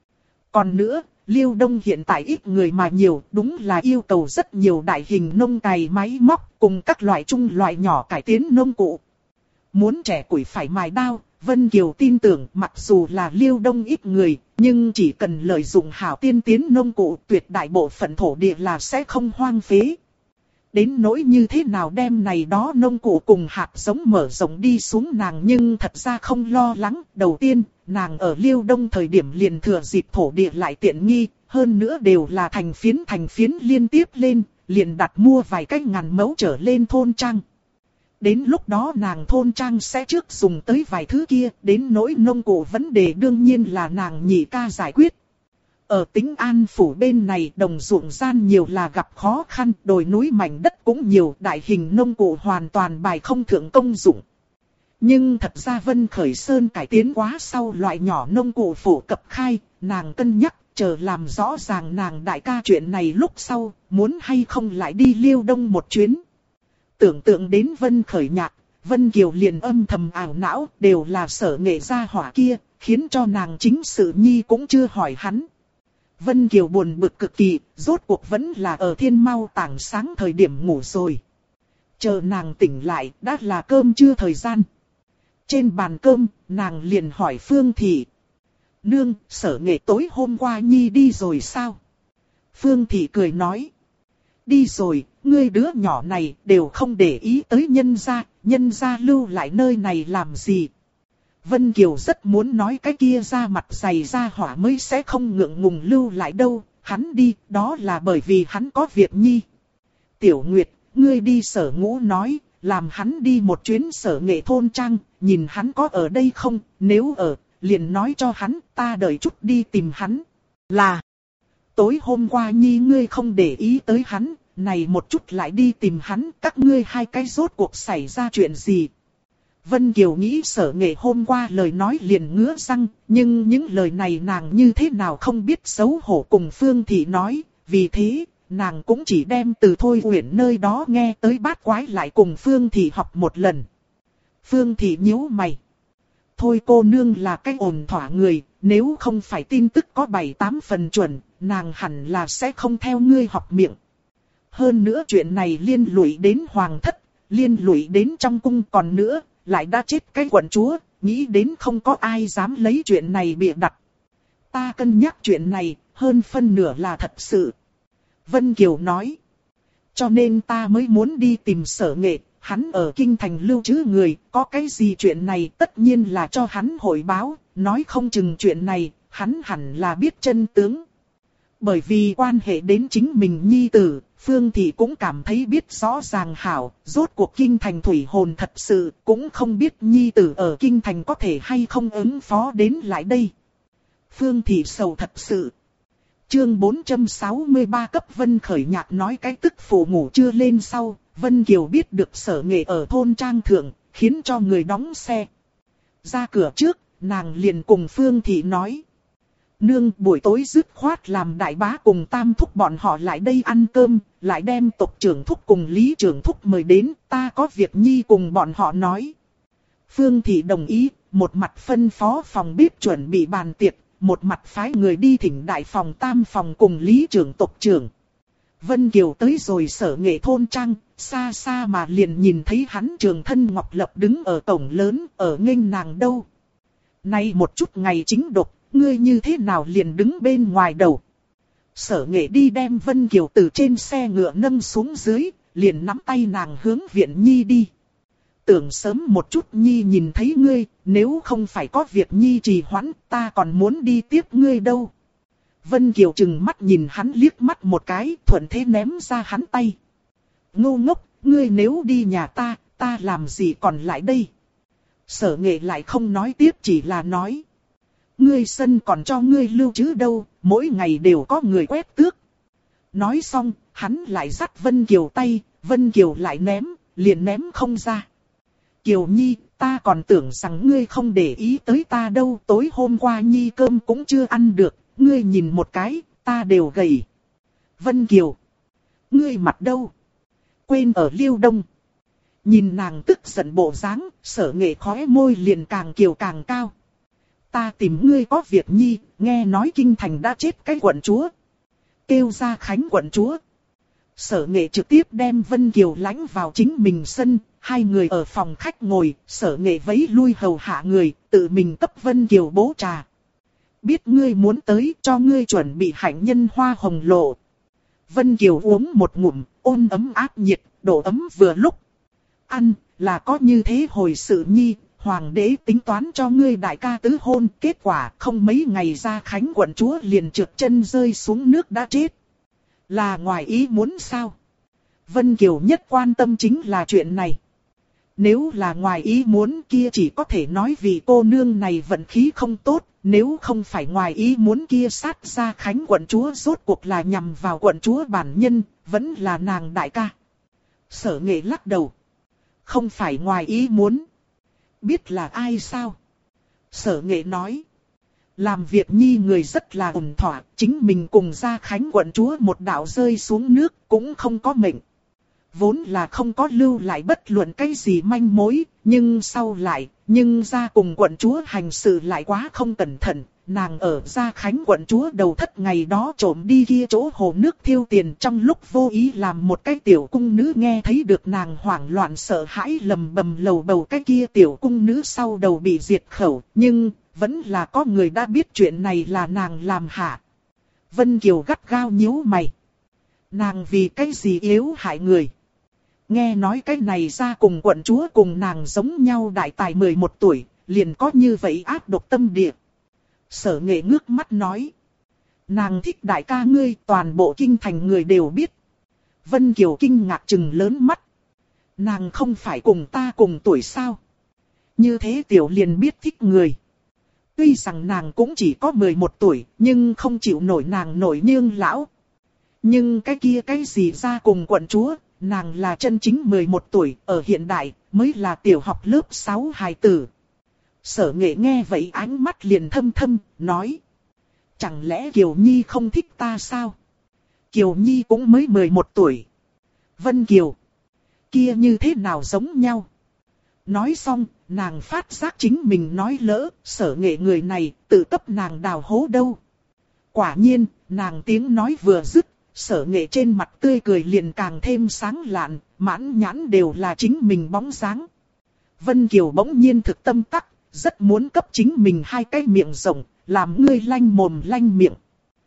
Còn nữa, Liêu Đông hiện tại ít người mà nhiều, đúng là yêu cầu rất nhiều đại hình nông cày máy móc, cùng các loại trung loại nhỏ cải tiến nông cụ. Muốn trẻ củi phải mài đao, Vân Kiều tin tưởng mặc dù là Liêu Đông ít người, nhưng chỉ cần lợi dụng hảo tiên tiến nông cụ, tuyệt đại bộ phận thổ địa là sẽ không hoang phế. Đến nỗi như thế nào đem này đó nông cụ cùng hạt giống mở rộng đi xuống nàng nhưng thật ra không lo lắng. Đầu tiên, nàng ở Liêu Đông thời điểm liền thừa dịp thổ địa lại tiện nghi, hơn nữa đều là thành phiến liên tiếp lên, liền đặt mua vài cái ngàn mẫu trở lên thôn trang. Đến lúc đó nàng thôn trang sẽ trước dùng tới vài thứ kia, đến nỗi nông cụ vấn đề đương nhiên là nàng nhị ca giải quyết. Ở Tĩnh An phủ bên này đồng ruộng gian nhiều là gặp khó khăn, đồi núi mảnh đất cũng nhiều, đại hình nông cụ hoàn toàn bài không thượng công dụng. Nhưng thật ra Vân Khởi Sơn cải tiến quá sau loại nhỏ nông cụ phổ cập khai, nàng cân nhắc chờ làm rõ ràng nàng đại ca chuyện này lúc sau, muốn hay không lại đi Liêu Đông một chuyến. Tưởng tượng đến Vân Khởi Nhạc, Vân Kiều liền âm thầm ảo não, đều là Sở Nghệ gia hỏa kia, khiến cho nàng chính sự nhi cũng chưa hỏi hắn. Vân Kiều buồn bực cực kỳ, rốt cuộc vẫn là ở Thiên Mao tảng sáng thời điểm ngủ rồi. Chờ nàng tỉnh lại, đã là cơm trưa thời gian. Trên bàn cơm, nàng liền hỏi Phương Thị. Nương, Sở Nghệ tối hôm qua nhi đi rồi sao? Phương Thị cười nói. Đi rồi, ngươi đứa nhỏ này đều không để ý tới nhân gia lưu lại nơi này làm gì. Vân Kiều rất muốn nói cái kia ra mặt dày ra hỏa mới sẽ không ngượng ngùng lưu lại đâu, hắn đi, đó là bởi vì hắn có việc nhi. Tiểu Nguyệt, ngươi đi Sở Ngũ nói, làm hắn đi một chuyến Sở Nghệ thôn trang, nhìn hắn có ở đây không, nếu ở, liền nói cho hắn, ta đợi chút đi tìm hắn. Là, tối hôm qua nhi ngươi không để ý tới hắn, này một chút lại đi tìm hắn, các ngươi hai cái rốt cuộc xảy ra chuyện gì? Vân Kiều nghĩ Sở Nghệ hôm qua lời nói liền ngứa răng, nhưng những lời này nàng như thế nào không biết xấu hổ cùng Phương Thị nói, vì thế, nàng cũng chỉ đem từ Thôi Uyển nơi đó nghe tới bát quái lại cùng Phương Thị học một lần. Phương Thị nhíu mày. Thôi cô nương là cái ổn thỏa người, nếu không phải tin tức có 7-8 phần chuẩn, nàng hẳn là sẽ không theo ngươi học miệng. Hơn nữa chuyện này liên lụy đến hoàng thất, liên lụy đến trong cung, còn nữa, lại đã chết cái quận chúa, nghĩ đến không có ai dám lấy chuyện này bịa đặt. Ta cân nhắc chuyện này, hơn phân nửa là thật sự. Vân Kiều nói. Cho nên ta mới muốn đi tìm Sở Nghệ, hắn ở kinh thành lưu trữ người, có cái gì chuyện này tất nhiên là cho hắn hội báo, nói không chừng chuyện này, hắn hẳn là biết chân tướng. Bởi vì quan hệ đến chính mình nhi tử, Phương Thị cũng cảm thấy biết rõ ràng hảo, rốt cuộc kinh thành thủy hồn thật sự, cũng không biết nhi tử ở kinh thành có thể hay không ứng phó đến lại đây. Phương Thị sầu thật sự. Chương 463 cấp Vân Khởi Nhạc nói cái tức phụ ngủ chưa lên sau, Vân Kiều biết được Sở Nghệ ở thôn trang thượng, khiến cho người đóng xe. Ra cửa trước, nàng liền cùng Phương Thị nói. Nương, buổi tối dứt khoát làm đại bá cùng tam thúc bọn họ lại đây ăn cơm, lại đem tộc trưởng thúc cùng lý trưởng thúc mời đến, ta có việc nhi cùng bọn họ nói. Phương Thị đồng ý, một mặt phân phó phòng bếp chuẩn bị bàn tiệc, một mặt phái người đi thỉnh đại phòng tam phòng cùng lý trưởng tộc trưởng. Vân Kiều tới rồi Sở Nghệ thôn trang, xa xa mà liền nhìn thấy hắn Trường Thân Ngọc Lập đứng ở cổng lớn, ở nghênh nàng đâu. Nay một chút ngày chính độc, ngươi như thế nào liền đứng bên ngoài đầu. Sở Nghệ đi đem Vân Kiều từ trên xe ngựa nâng xuống dưới, liền nắm tay nàng hướng viện nhi đi. Tưởng sớm một chút nhi nhìn thấy ngươi, nếu không phải có việc nhi trì hoãn, ta còn muốn đi tiếp ngươi đâu. Vân Kiều chừng mắt nhìn hắn liếc mắt một cái, thuận thế ném ra hắn tay. Ngu ngốc, ngươi nếu đi nhà ta làm gì còn lại đây. Sở Nghệ lại không nói tiếp, chỉ là nói. Ngươi sân còn cho ngươi lưu trữ đâu, mỗi ngày đều có người quét tước. Nói xong, hắn lại dắt Vân Kiều tay, Vân Kiều lại ném, liền ném không ra. Kiều Nhi, Ta còn tưởng rằng ngươi không để ý tới ta đâu, tối hôm qua Nhi cơm cũng chưa ăn được, ngươi nhìn một cái, ta đều gầy. Vân Kiều, ngươi mặt đâu? Quên ở Liêu Đông. Nhìn nàng tức giận bộ dáng, Sở Nghệ khóe môi liền càng kiều càng cao. Ta tìm ngươi có việc Nhi, nghe nói kinh thành đã chết cái quận chúa. Kêu ra Khánh quận chúa. Sở Nghệ trực tiếp đem Vân Kiều lãnh vào chính mình sân, hai người ở phòng khách ngồi, Sở Nghệ vẫy lui hầu hạ người, tự mình cấp Vân Kiều bố trà. Biết ngươi muốn tới, cho ngươi chuẩn bị hạnh nhân hoa hồng lộ. Vân Kiều uống một ngụm, ôn ấm áp nhiệt, độ ấm vừa lúc. Ăn, là có như thế hồi sự Nhi, hoàng đế tính toán cho ngươi đại ca tứ hôn, kết quả không mấy ngày ra Khánh quận chúa liền trượt chân rơi xuống nước đã chết. Là ngoài ý muốn sao? Vân Kiều nhất quan tâm chính là chuyện này. Nếu là ngoài ý muốn kia chỉ có thể nói vì cô nương này vận khí không tốt, nếu không phải ngoài ý muốn kia sát ra Khánh quận chúa rốt cuộc là nhằm vào quận chúa bản nhân, vẫn là nàng đại ca. Sở Nghệ lắc đầu. Không phải ngoài ý muốn. Biết là ai sao? Sở Nghệ nói. Làm việc Nhi người rất là ổn thỏa, chính mình cùng ra Khánh quận chúa một đạo rơi xuống nước cũng không có mệnh. Vốn là không có lưu lại bất luận cái gì manh mối, nhưng sau lại, ra cùng quận chúa hành sự lại quá không cẩn thận. Nàng ở Gia Khánh quận chúa đầu thất ngày đó trộm đi kia chỗ hồ nước thiêu tiền, trong lúc vô ý làm một cái tiểu cung nữ nghe thấy được nàng hoảng loạn sợ hãi lầm bầm lầu bầu, cái kia tiểu cung nữ sau đầu bị diệt khẩu, nhưng vẫn là có người đã biết chuyện này là nàng làm hại. Vân Kiều gắt gao nhíu mày. Nàng vì cái gì yếu hại người? Nghe nói cái này ra cùng quận chúa cùng nàng giống nhau đại tài 11 tuổi, liền có như vậy ác độc tâm địa. Sở Nghệ ngước mắt nói. Nàng thích đại ca ngươi, toàn bộ kinh thành người đều biết. Vân Kiều kinh ngạc trừng lớn mắt. Nàng không phải cùng ta cùng tuổi sao? Như thế tiểu liền biết thích người. Tuy rằng nàng cũng chỉ có 11 tuổi, nhưng không chịu nổi nàng nổi nhương lão. Nhưng cái kia cái gì ra cùng quận chúa, nàng là chân chính 11 tuổi, ở hiện đại, mới là tiểu học lớp 6 hài tử. Sở Nghệ nghe vậy ánh mắt liền thâm thâm, nói. Chẳng lẽ Kiều Nhi không thích ta sao? Kiều Nhi cũng mới 11 tuổi. Vân Kiều. Kia như thế nào giống nhau? Nói xong, nàng phát giác chính mình nói lỡ, Sở Nghệ người này tự cấp nàng đào hố đâu. Quả nhiên, nàng tiếng nói vừa dứt, Sở Nghệ trên mặt tươi cười liền càng thêm sáng lạn, mãn nhãn đều là chính mình bóng dáng. Vân Kiều bỗng nhiên thực tâm tắc, rất muốn cấp chính mình hai cái miệng rộng, làm ngươi lanh mồm lanh miệng.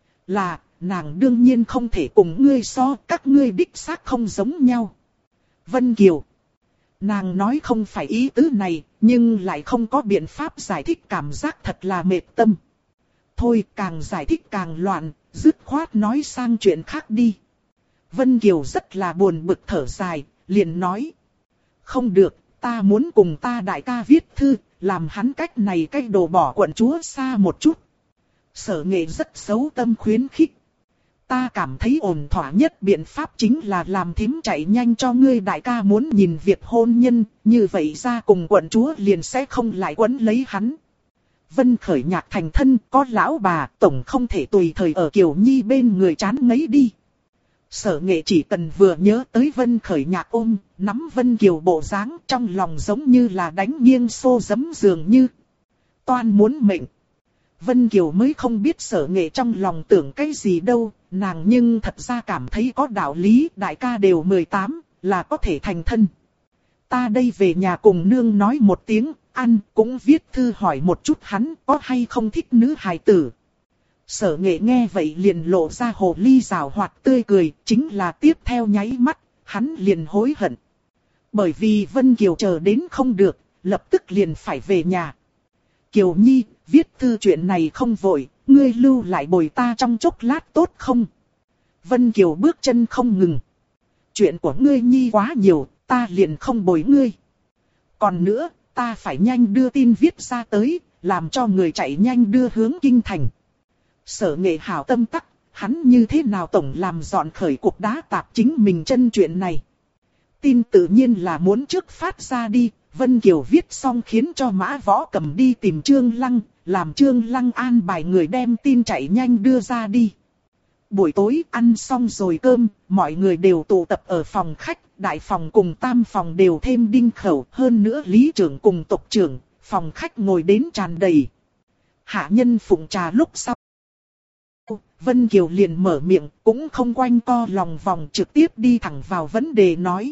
Là, nàng đương nhiên không thể cùng ngươi so, các ngươi đích xác không giống nhau. Vân Kiều. Nàng nói không phải ý tứ này, nhưng lại không có biện pháp giải thích, cảm giác thật là mệt tâm. Thôi càng giải thích càng loạn, dứt khoát nói sang chuyện khác đi. Vân Kiều rất là buồn bực thở dài, liền nói. Không được, ta muốn cùng ta đại ca viết thư, làm hắn cách này cách đồ bỏ quận chúa xa một chút. Sở Nghệ rất xấu tâm khuyến khích. Ta cảm thấy ổn thỏa nhất biện pháp chính là làm thím chạy nhanh cho ngươi đại ca muốn nhìn việc hôn nhân, như vậy ra cùng quận chúa liền sẽ không lại quấn lấy hắn. Vân Khởi Nhạc thành thân, có lão bà, tổng không thể tùy thời ở Kiều Nhi bên người chán ngấy đi. Sở Nghệ chỉ cần vừa nhớ tới Vân Khởi Nhạc ôm, nắm Vân Kiều bộ dáng, trong lòng giống như là đánh nghiêng xô giấm dường như. Toan muốn mệnh. Vân Kiều mới không biết Sở Nghệ trong lòng tưởng cái gì đâu, nàng nhưng thật ra cảm thấy có đạo lý, đại ca đều 18, là có thể thành thân. Ta đây về nhà cùng nương nói một tiếng, ăn cũng viết thư hỏi một chút hắn có hay không thích nữ hài tử. Sở Nghệ nghe vậy liền lộ ra hồ ly rào hoạt tươi cười, chính là tiếp theo nháy mắt, hắn liền hối hận. Bởi vì Vân Kiều chờ đến không được, lập tức liền phải về nhà. Kiều Nhi, viết thư chuyện này không vội, ngươi lưu lại bồi ta trong chốc lát tốt không? Vân Kiều bước chân không ngừng. Chuyện của ngươi Nhi quá nhiều, ta liền không bồi ngươi. Còn nữa, ta phải nhanh đưa tin viết ra tới, làm cho người chạy nhanh đưa hướng kinh thành. Sở Nghệ hảo tâm tắc, hắn như thế nào tổng làm dọn khởi cục đá tạp chính mình chân chuyện này. Tin tự nhiên là muốn trước phát ra đi, Vân Kiều viết xong khiến cho Mã Võ cầm đi tìm Trương Lăng, làm Trương Lăng an bài người đem tin chạy nhanh đưa ra đi. Buổi tối ăn xong rồi cơm, mọi người đều tụ tập ở phòng khách, đại phòng cùng tam phòng đều thêm đinh khẩu, hơn nữa lý trưởng cùng tộc trưởng, phòng khách ngồi đến tràn đầy. Hạ nhân phụng trà lúc sau. Vân Kiều liền mở miệng, cũng không quanh co lòng vòng, trực tiếp đi thẳng vào vấn đề nói.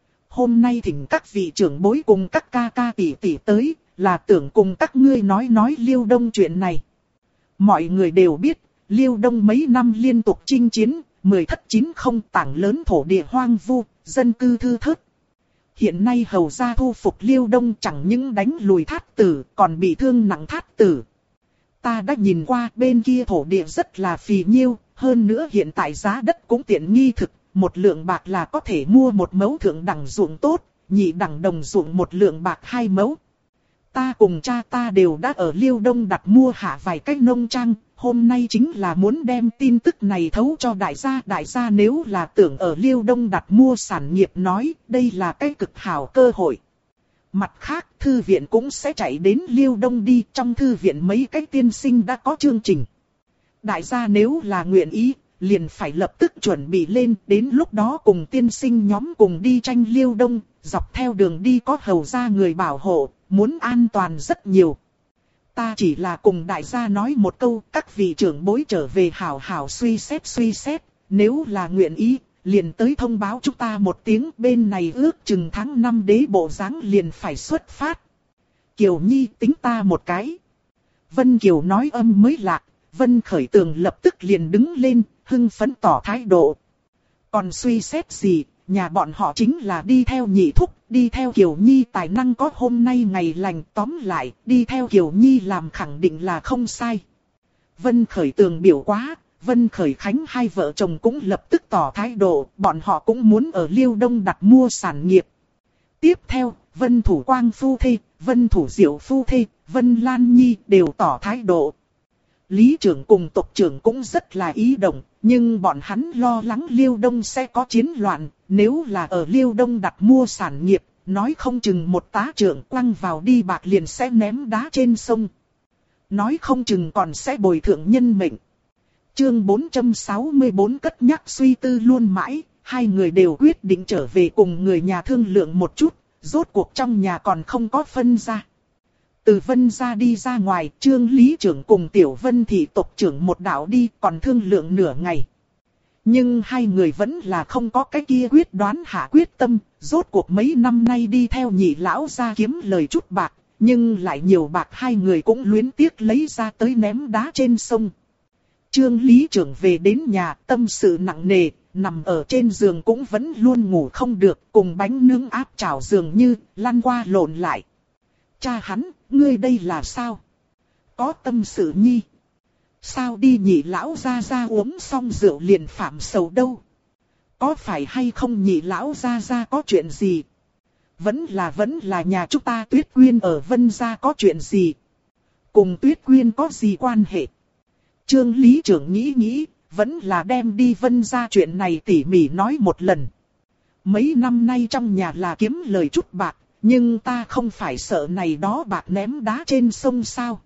Hôm nay thỉnh các vị trưởng bối cùng các ca ca tỷ tỷ tới, là tưởng cùng các ngươi nói Liêu Đông chuyện này. Mọi người đều biết, Liêu Đông mấy năm liên tục chinh chiến, 10 thất 90 tảng lớn thổ địa hoang vu, dân cư thư thớt. Hiện nay hầu gia thu phục Liêu Đông chẳng những đánh lùi Thát Tử, còn bị thương nặng Thát Tử. Ta đã nhìn qua bên kia thổ địa rất là phì nhiêu, hơn nữa hiện tại giá đất cũng tiện nghi thực, một lượng bạc là có thể mua một mẫu thượng đẳng ruộng tốt, nhị đẳng đồng ruộng một lượng bạc 2 mẫu. Ta cùng cha ta đều đã ở Liêu Đông đặt mua hạ vài cái nông trang, hôm nay chính là muốn đem tin tức này thấu cho đại gia nếu là tưởng ở Liêu Đông đặt mua sản nghiệp nói, đây là cái cực hảo cơ hội. Mặt khác, thư viện cũng sẽ chạy đến Liêu Đông đi, trong thư viện mấy cái tiên sinh đã có chương trình. Đại gia nếu là nguyện ý, liền phải lập tức chuẩn bị lên, đến lúc đó cùng tiên sinh nhóm cùng đi tranh Liêu Đông, dọc theo đường đi có hầu gia người bảo hộ, muốn an toàn rất nhiều. Ta chỉ là cùng đại gia nói một câu, các vị trưởng bối trở về hảo hảo suy xét, nếu là nguyện ý, liền tới thông báo chúng ta một tiếng, bên này ước chừng tháng 5 đế bộ dáng liền phải xuất phát. Kiều Nhi tính ta một cái. Vân Kiều nói âm mới lạc, Vân Khởi Tường lập tức liền đứng lên, hưng phấn tỏ thái độ. Còn suy xét gì, nhà bọn họ chính là đi theo nhị thúc, đi theo Kiều Nhi tài năng có hôm nay ngày lành, tóm lại, đi theo Kiều Nhi làm khẳng định là không sai. Vân Khởi Tường biểu quá, Vân Khởi Khánh hai vợ chồng cũng lập tức tỏ thái độ, bọn họ cũng muốn ở Liêu Đông đặt mua sản nghiệp. Tiếp theo, Vân Thủ Quang phu thê, Vân Thủ Diệu phu thê, Vân Lan Nhi đều tỏ thái độ. Lý trưởng cùng tộc trưởng cũng rất là ý động, nhưng bọn hắn lo lắng Liêu Đông sẽ có chiến loạn, nếu là ở Liêu Đông đặt mua sản nghiệp, nói không chừng một tá trưởng quăng vào đi bạc liền sẽ ném đá trên sông. Nói không chừng còn sẽ bồi thượng nhân mệnh. Chương 464 cất nhắc suy tư luôn mãi, hai người đều quyết định trở về cùng người nhà thương lượng một chút, rốt cuộc trong nhà còn không có phân ra. Từ Vân gia đi ra ngoài, Trương Lý trưởng cùng Tiểu Vân thị tộc trưởng một đạo đi, còn thương lượng nửa ngày. Nhưng hai người vẫn là không có cái kia quyết đoán hạ quyết tâm, rốt cuộc mấy năm nay đi theo nhị lão gia kiếm lời chút bạc, nhưng lại nhiều bạc hai người cũng luyến tiếc lấy ra tới ném đá trên sông. Trương Lý trưởng về đến nhà, tâm sự nặng nề, nằm ở trên giường cũng vẫn luôn ngủ không được, cùng bánh nướng áp chảo giường như, lăn qua lộn lại. Cha hắn, ngươi đây là sao? Có tâm sự nhi. Sao đi nhị lão ra uống xong rượu liền phạm sầu đâu? Có phải hay không nhị lão ra có chuyện gì? Vẫn là nhà chúng ta Tuyết Quyên ở Vân gia có chuyện gì? Cùng Tuyết Quyên có gì quan hệ? Trương Lý trưởng nghĩ, vẫn là đem đi Vân gia chuyện này tỉ mỉ nói một lần. Mấy năm nay trong nhà là kiếm lời chút bạc, nhưng ta không phải sợ này đó bạc ném đá trên sông sao.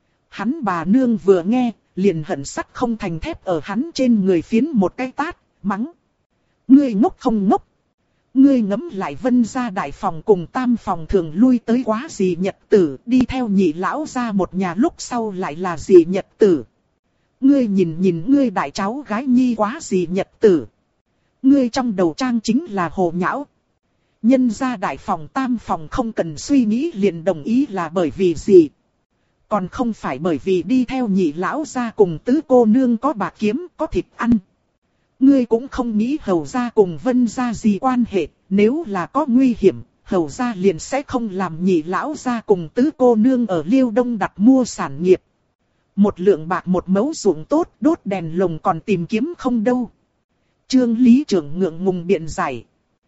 Hắn bà nương vừa nghe, liền hận sắt không thành thép ở hắn trên người phiến một cái tát, mắng. Ngươi ngốc không ngốc. Ngươi ngẫm lại Vân gia đại phòng cùng tam phòng thường lui tới quá gì nhật tử, đi theo nhị lão ra một nhà lúc sau lại là gì nhật tử. Ngươi nhìn ngươi đại cháu gái nhi quá gì nhật tử. Ngươi trong đầu trang chính là hồ nhão. Nhân gia đại phòng tam phòng không cần suy nghĩ liền đồng ý là bởi vì gì. Còn không phải bởi vì đi theo nhị lão gia cùng tứ cô nương có bạc kiếm, có thịt ăn. Ngươi cũng không nghĩ hầu gia cùng Vân gia gì quan hệ, nếu là có nguy hiểm, hầu gia liền sẽ không làm nhị lão gia cùng tứ cô nương ở Liêu Đông đặt mua sản nghiệp. Một lượng bạc một mẫu ruộng tốt, đốt đèn lồng còn tìm kiếm không đâu. Trương Lý trưởng ngượng ngùng biện giải.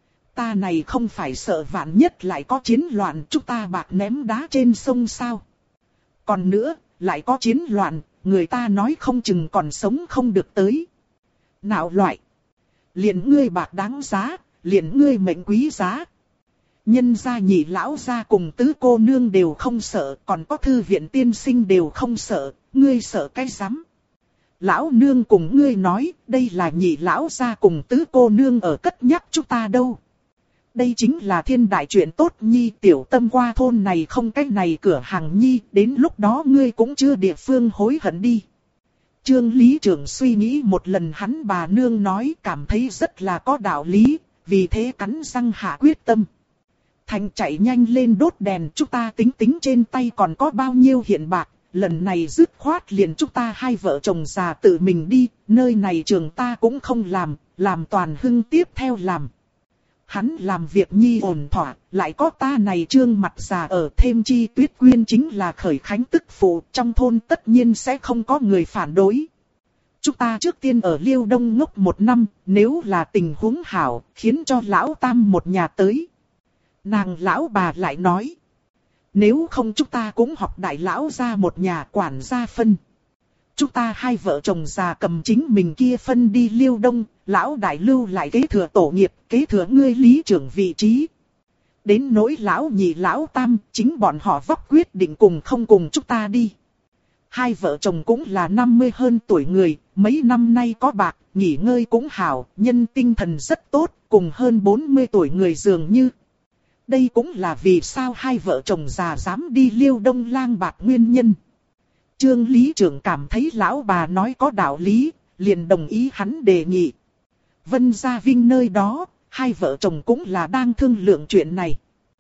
Ta này không phải sợ vạn nhất lại có chiến loạn, chúng ta bạc ném đá trên sông sao. Còn nữa, lại có chiến loạn, người ta nói không chừng còn sống không được tới. Nào loại. Liền ngươi bạc đáng giá, liền ngươi mệnh quý giá. Nhân gia nhị lão gia cùng tứ cô nương đều không sợ, còn có thư viện tiên sinh đều không sợ, ngươi sợ cái rắm? Lão nương cùng ngươi nói, đây là nhị lão gia cùng tứ cô nương ở cất nhắc chúng ta đâu. Đây chính là thiên đại chuyện tốt nhi, tiểu tâm qua thôn này không cách này cửa hàng nhi, đến lúc đó ngươi cũng chưa địa phương hối hận đi. Trương lý trưởng suy nghĩ một lần hắn bà nương nói, cảm thấy rất là có đạo lý, vì thế cắn răng hạ quyết tâm. Thành chạy nhanh lên đốt đèn, chúng ta tính tính trên tay còn có bao nhiêu hiện bạc, lần này dứt khoát liền chúng ta hai vợ chồng già tự mình đi, nơi này trường ta cũng không làm toàn hưng tiếp theo làm. Hắn làm việc nhi ổn thỏa, lại có ta này trương mặt già ở, thêm chi Tuyết Quyên chính là khởi khánh tức phụ, trong thôn tất nhiên sẽ không có người phản đối. Chúng ta trước tiên ở Liêu Đông ngốc 1 năm, nếu là tình huống hảo, khiến cho lão tam một nhà tới. Nàng lão bà lại nói, nếu không chúng ta cũng học đại lão ra một nhà quản gia phân. Chúng ta hai vợ chồng già cầm chính mình kia phân đi Liêu Đông, lão đại lưu lại kế thừa tổ nghiệp, kế thừa ngươi lý trưởng vị trí. Đến nỗi lão nhị lão tam, chính bọn họ vóc quyết định cùng không cùng chúng ta đi. Hai vợ chồng cũng là 50 hơn tuổi người, mấy năm nay có bạc, nghỉ ngơi cũng hảo, nhân tinh thần rất tốt, cùng hơn 40 tuổi người dường như. Đây cũng là vì sao hai vợ chồng già dám đi Liêu Đông lang bạc nguyên nhân. Trương lý trưởng cảm thấy lão bà nói có đạo lý, liền đồng ý hắn đề nghị. Vân Gia Vinh nơi đó, hai vợ chồng cũng là đang thương lượng chuyện này.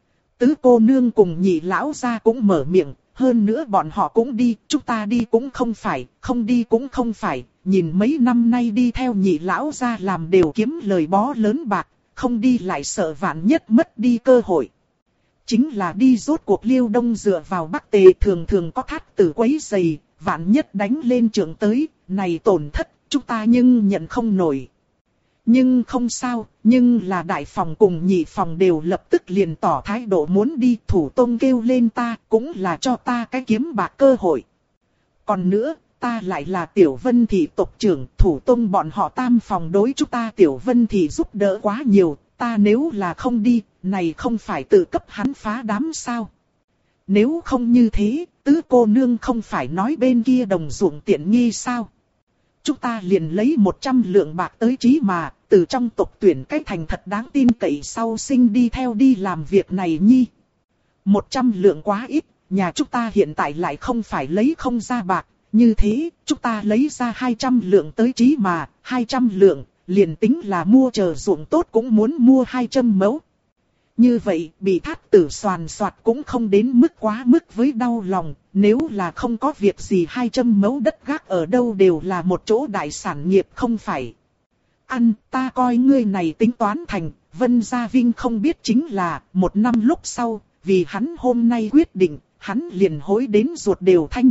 Tứ cô nương cùng nhị lão gia cũng mở miệng, hơn nữa bọn họ cũng đi, chúng ta đi cũng không phải, không đi cũng không phải, nhìn mấy năm nay đi theo nhị lão gia làm đều kiếm lời bó lớn bạc, không đi lại sợ vạn nhất mất đi cơ hội. Chính là đi rốt cuộc Liêu Đông dựa vào Bắc Tề thường thường có thát tử quấy rầy, vạn nhất đánh lên trưởng tới, này tổn thất, chúng ta nhưng nhận không nổi. Nhưng không sao, nhưng là đại phòng cùng nhị phòng đều lập tức liền tỏ thái độ muốn đi, thủ tông kêu lên ta, cũng là cho ta cái kiếm bạc cơ hội. Còn nữa, ta lại là Tiểu Vân Thị tộc trưởng, thủ tông bọn họ tam phòng đối chúng ta Tiểu Vân Thị giúp đỡ quá nhiều, ta nếu là không đi, này không phải tự cấp hắn phá đám sao. Nếu không như thế, tứ cô nương không phải nói bên kia đồng ruộng tiện nghi sao. Chúng ta liền lấy 100 lượng bạc tới chí mà, từ trong tộc tuyển cái thành thật đáng tin cậy sau sinh đi theo đi làm việc này nhi. 100 lượng quá ít, nhà chúng ta hiện tại lại không phải lấy không ra bạc, như thế, chúng ta lấy ra 200 lượng tới chí mà, 200 lượng, liền tính là mua chờ ruộng tốt cũng muốn mua 200 mẫu. Như vậy, bị thát tử soàn soạt cũng không đến mức quá mức với đau lòng, nếu là không có việc gì 200 mẫu đất gác ở đâu đều là một chỗ đại sản nghiệp không phải. Ăn, ta coi ngươi này tính toán thành, Vân Gia Vinh không biết chính là, 1 năm lúc sau, vì hắn hôm nay quyết định, hắn liền hối đến ruột đều thanh.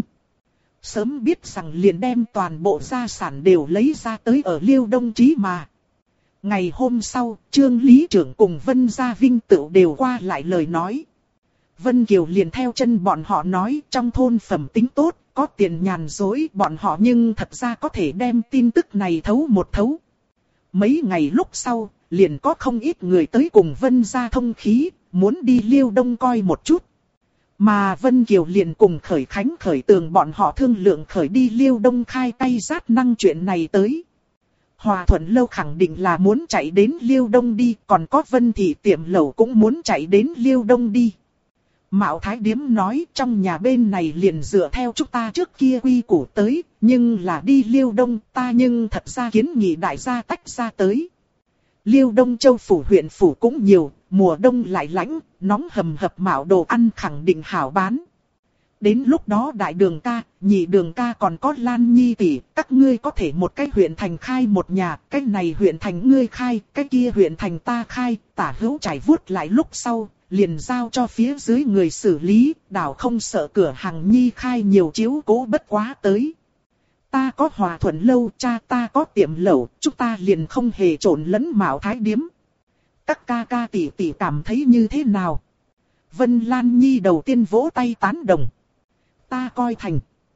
Sớm biết rằng liền đem toàn bộ gia sản đều lấy ra tới ở Liêu Đông chí mà. Ngày hôm sau, Trương lý trưởng cùng Vân Gia Vinh tự đều qua lại lời nói. Vân Kiều liền theo chân bọn họ nói trong thôn phẩm tính tốt, có tiền nhàn dối bọn họ nhưng thật ra có thể đem tin tức này thấu một thấu. Mấy ngày lúc sau, liền có không ít người tới cùng Vân Gia thông khí, muốn đi Liêu Đông coi một chút. Mà Vân Kiều liền cùng Khởi Khánh Khởi Tường bọn họ thương lượng khởi đi Liêu Đông khai tay rát năng chuyện này tới. Hòa Thuận Lâu khẳng định là muốn chạy đến Liêu Đông đi, còn có Vân Thị Tiệm Lẩu cũng muốn chạy đến Liêu Đông đi. Mạo Thái Điếm nói trong nhà bên này liền dựa theo chúng ta trước kia quy củ tới, nhưng là đi Liêu Đông ta nhưng thật ra kiến nghị đại gia tách ra tới. Liêu Đông châu phủ huyện phủ cũng nhiều, mùa đông lại lạnh, nóng hầm hập mạo đồ ăn khẳng định hảo bán. Đến lúc đó đại đường ca, nhị đường ca còn có Lan Nhi tỷ, các ngươi có thể một cái huyện thành khai một nhà, cái này huyện thành ngươi khai, cái kia huyện thành ta khai, tả hữu trải vuốt lại lúc sau, liền giao cho phía dưới người xử lý, đảo không sợ cửa hàng Nhi khai nhiều chiếu cố bất quá tới. Ta có Hòa Thuận Lâu, cha ta có Tiệm Lẩu, chúng ta liền không hề trộn lẫn Mạo Thái Điếm. Các ca ca tỷ tỷ cảm thấy như thế nào? Vân Lan Nhi đầu tiên vỗ tay tán đồng. Ta coi thành.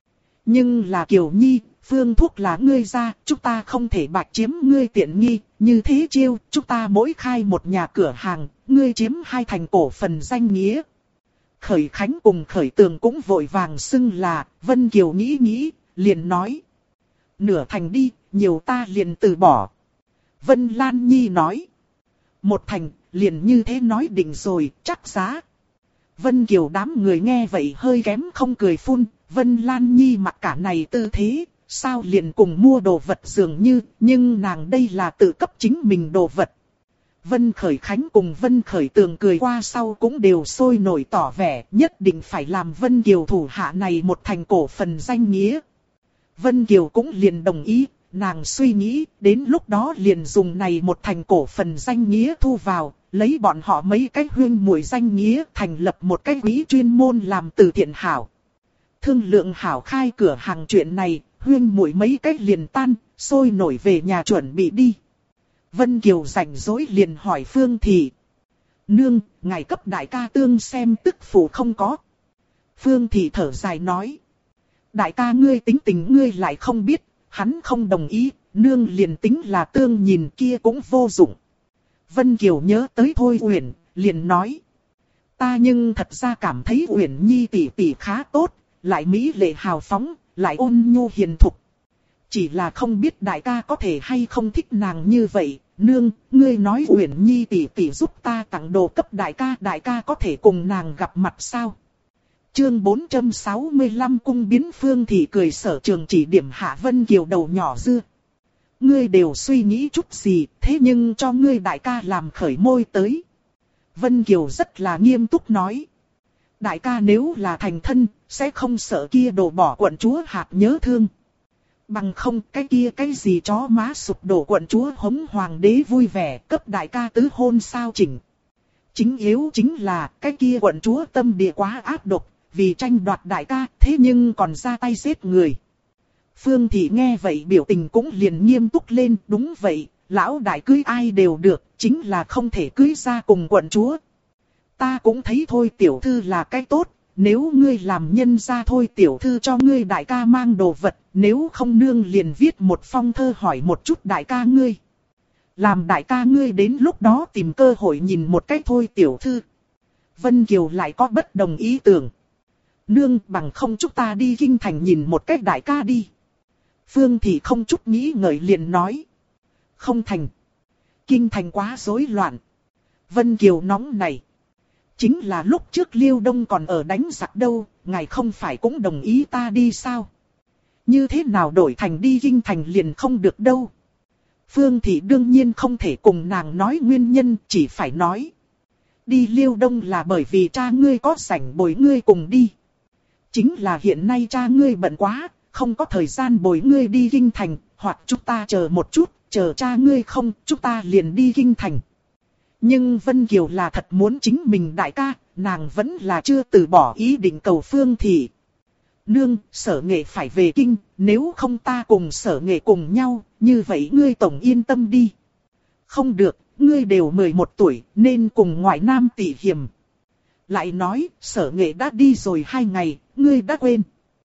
Nhưng là Kiều Nhi, phương thuốc là ngươi ra, chúng ta không thể bạch chiếm ngươi tiện nghi, như thế chiêu, chúng ta mỗi khai một nhà cửa hàng, ngươi chiếm 2 thành cổ phần danh nghĩa. Khởi Khánh cùng Khởi Tường cũng vội vàng xưng là, Vân Kiều nghĩ nghĩ, liền nói. Nửa thành đi, nhiều ta liền từ bỏ. Vân Lan Nhi nói. 1 thành, liền như thế nói định rồi, chắc giá. Vân Kiều đám người nghe vậy hơi kém không cười phun, Vân Lan Nhi mặc cả này tư thế, sao liền cùng mua đồ vật dường như, nhưng nàng đây là tự cấp chính mình đồ vật. Vân Khởi Khánh cùng Vân Khởi Tường cười qua sau cũng đều sôi nổi tỏ vẻ nhất định phải làm Vân Kiều thủ hạ này 1 thành cổ phần danh nghĩa. Vân Kiều cũng liền đồng ý, nàng suy nghĩ đến lúc đó liền dùng này 1 thành cổ phần danh nghĩa thu vào, lấy bọn họ mấy cái huyên muội danh nghĩa thành lập một cái quỹ chuyên môn làm từ thiện hảo. Thương lượng hảo khai cửa hàng chuyện này, huyên muội mấy cái liền tan, sôi nổi về nhà chuẩn bị đi. Vân Kiều rảnh rỗi liền hỏi Phương Thị. Nương, ngài cấp đại ca tương xem tức phụ không có. Phương Thị thở dài nói. Đại ca ngươi tính tình ngươi lại không biết, hắn không đồng ý, nương liền tính là tương nhìn kia cũng vô dụng. Vân Kiều nhớ tới Thôi Uyển, liền nói. Ta nhưng thật ra cảm thấy Uyển Nhi tỷ tỷ khá tốt, lại mỹ lệ hào phóng, lại ôn nhu hiền thục. Chỉ là không biết đại ca có thể hay không thích nàng như vậy, nương, ngươi nói Uyển Nhi tỷ tỷ giúp ta tặng đồ cấp đại ca có thể cùng nàng gặp mặt sao? Chương 465 cung biến Phương Thị cười sở trường chỉ điểm Hạ Vân Kiều đầu nhỏ dưa. Ngươi đều suy nghĩ chút gì, thế nhưng cho ngươi đại ca làm khởi môi tới. Vân Kiều rất là nghiêm túc nói. Đại ca nếu là thành thân, sẽ không sợ kia đổ bỏ quận chúa hạt nhớ thương. Bằng không cái kia cái gì chó má sụp đổ quận chúa hống hoàng đế vui vẻ cấp đại ca tứ hôn sao chỉnh. Chính yếu chính là cái kia quận chúa tâm địa quá ác độc, vì tranh đoạt đại ca thế nhưng còn ra tay giết người. Phương Thị nghe vậy biểu tình cũng liền nghiêm túc lên, đúng vậy, lão đại cưới ai đều được, chính là không thể cưới ra cùng quận chúa. Ta cũng thấy Thôi tiểu thư là cái tốt, nếu ngươi làm nhân ra Thôi tiểu thư cho ngươi đại ca mang đồ vật, nếu không nương liền viết một phong thơ hỏi một chút đại ca ngươi. Làm đại ca ngươi đến lúc đó tìm cơ hội nhìn một cách Thôi tiểu thư. Vân Kiều lại có bất đồng ý tưởng. Nương bằng không chúng ta đi kinh thành nhìn một cách đại ca đi. Phương Thị không chút nghĩ ngợi liền nói. Không thành. Kinh thành quá rối loạn. Vân Kiều nóng này. Chính là lúc trước Liêu Đông còn ở đánh giặc đâu, ngài không phải cũng đồng ý ta đi sao? Như thế nào đổi thành đi kinh thành liền không được đâu. Phương Thị đương nhiên không thể cùng nàng nói nguyên nhân, chỉ phải nói. Đi Liêu Đông là bởi vì cha ngươi có rảnh bồi ngươi cùng đi. Chính là hiện nay cha ngươi bận quá, không có thời gian bồi ngươi đi kinh thành, hoặc chúng ta chờ một chút, chờ cha ngươi không, chúng ta liền đi kinh thành. Nhưng Vân Kiều là thật muốn chính mình đại ca, nàng vẫn là chưa từ bỏ ý định cầu Phương Thị. Nương, Sở Nghệ phải về kinh, nếu không ta cùng Sở Nghệ cùng nhau, như vậy ngươi tổng yên tâm đi. Không được, ngươi đều 11 tuổi, nên cùng ngoại nam tỷ hiềm. Lại nói, Sở Nghệ đã đi rồi 2 ngày, ngươi đã quên.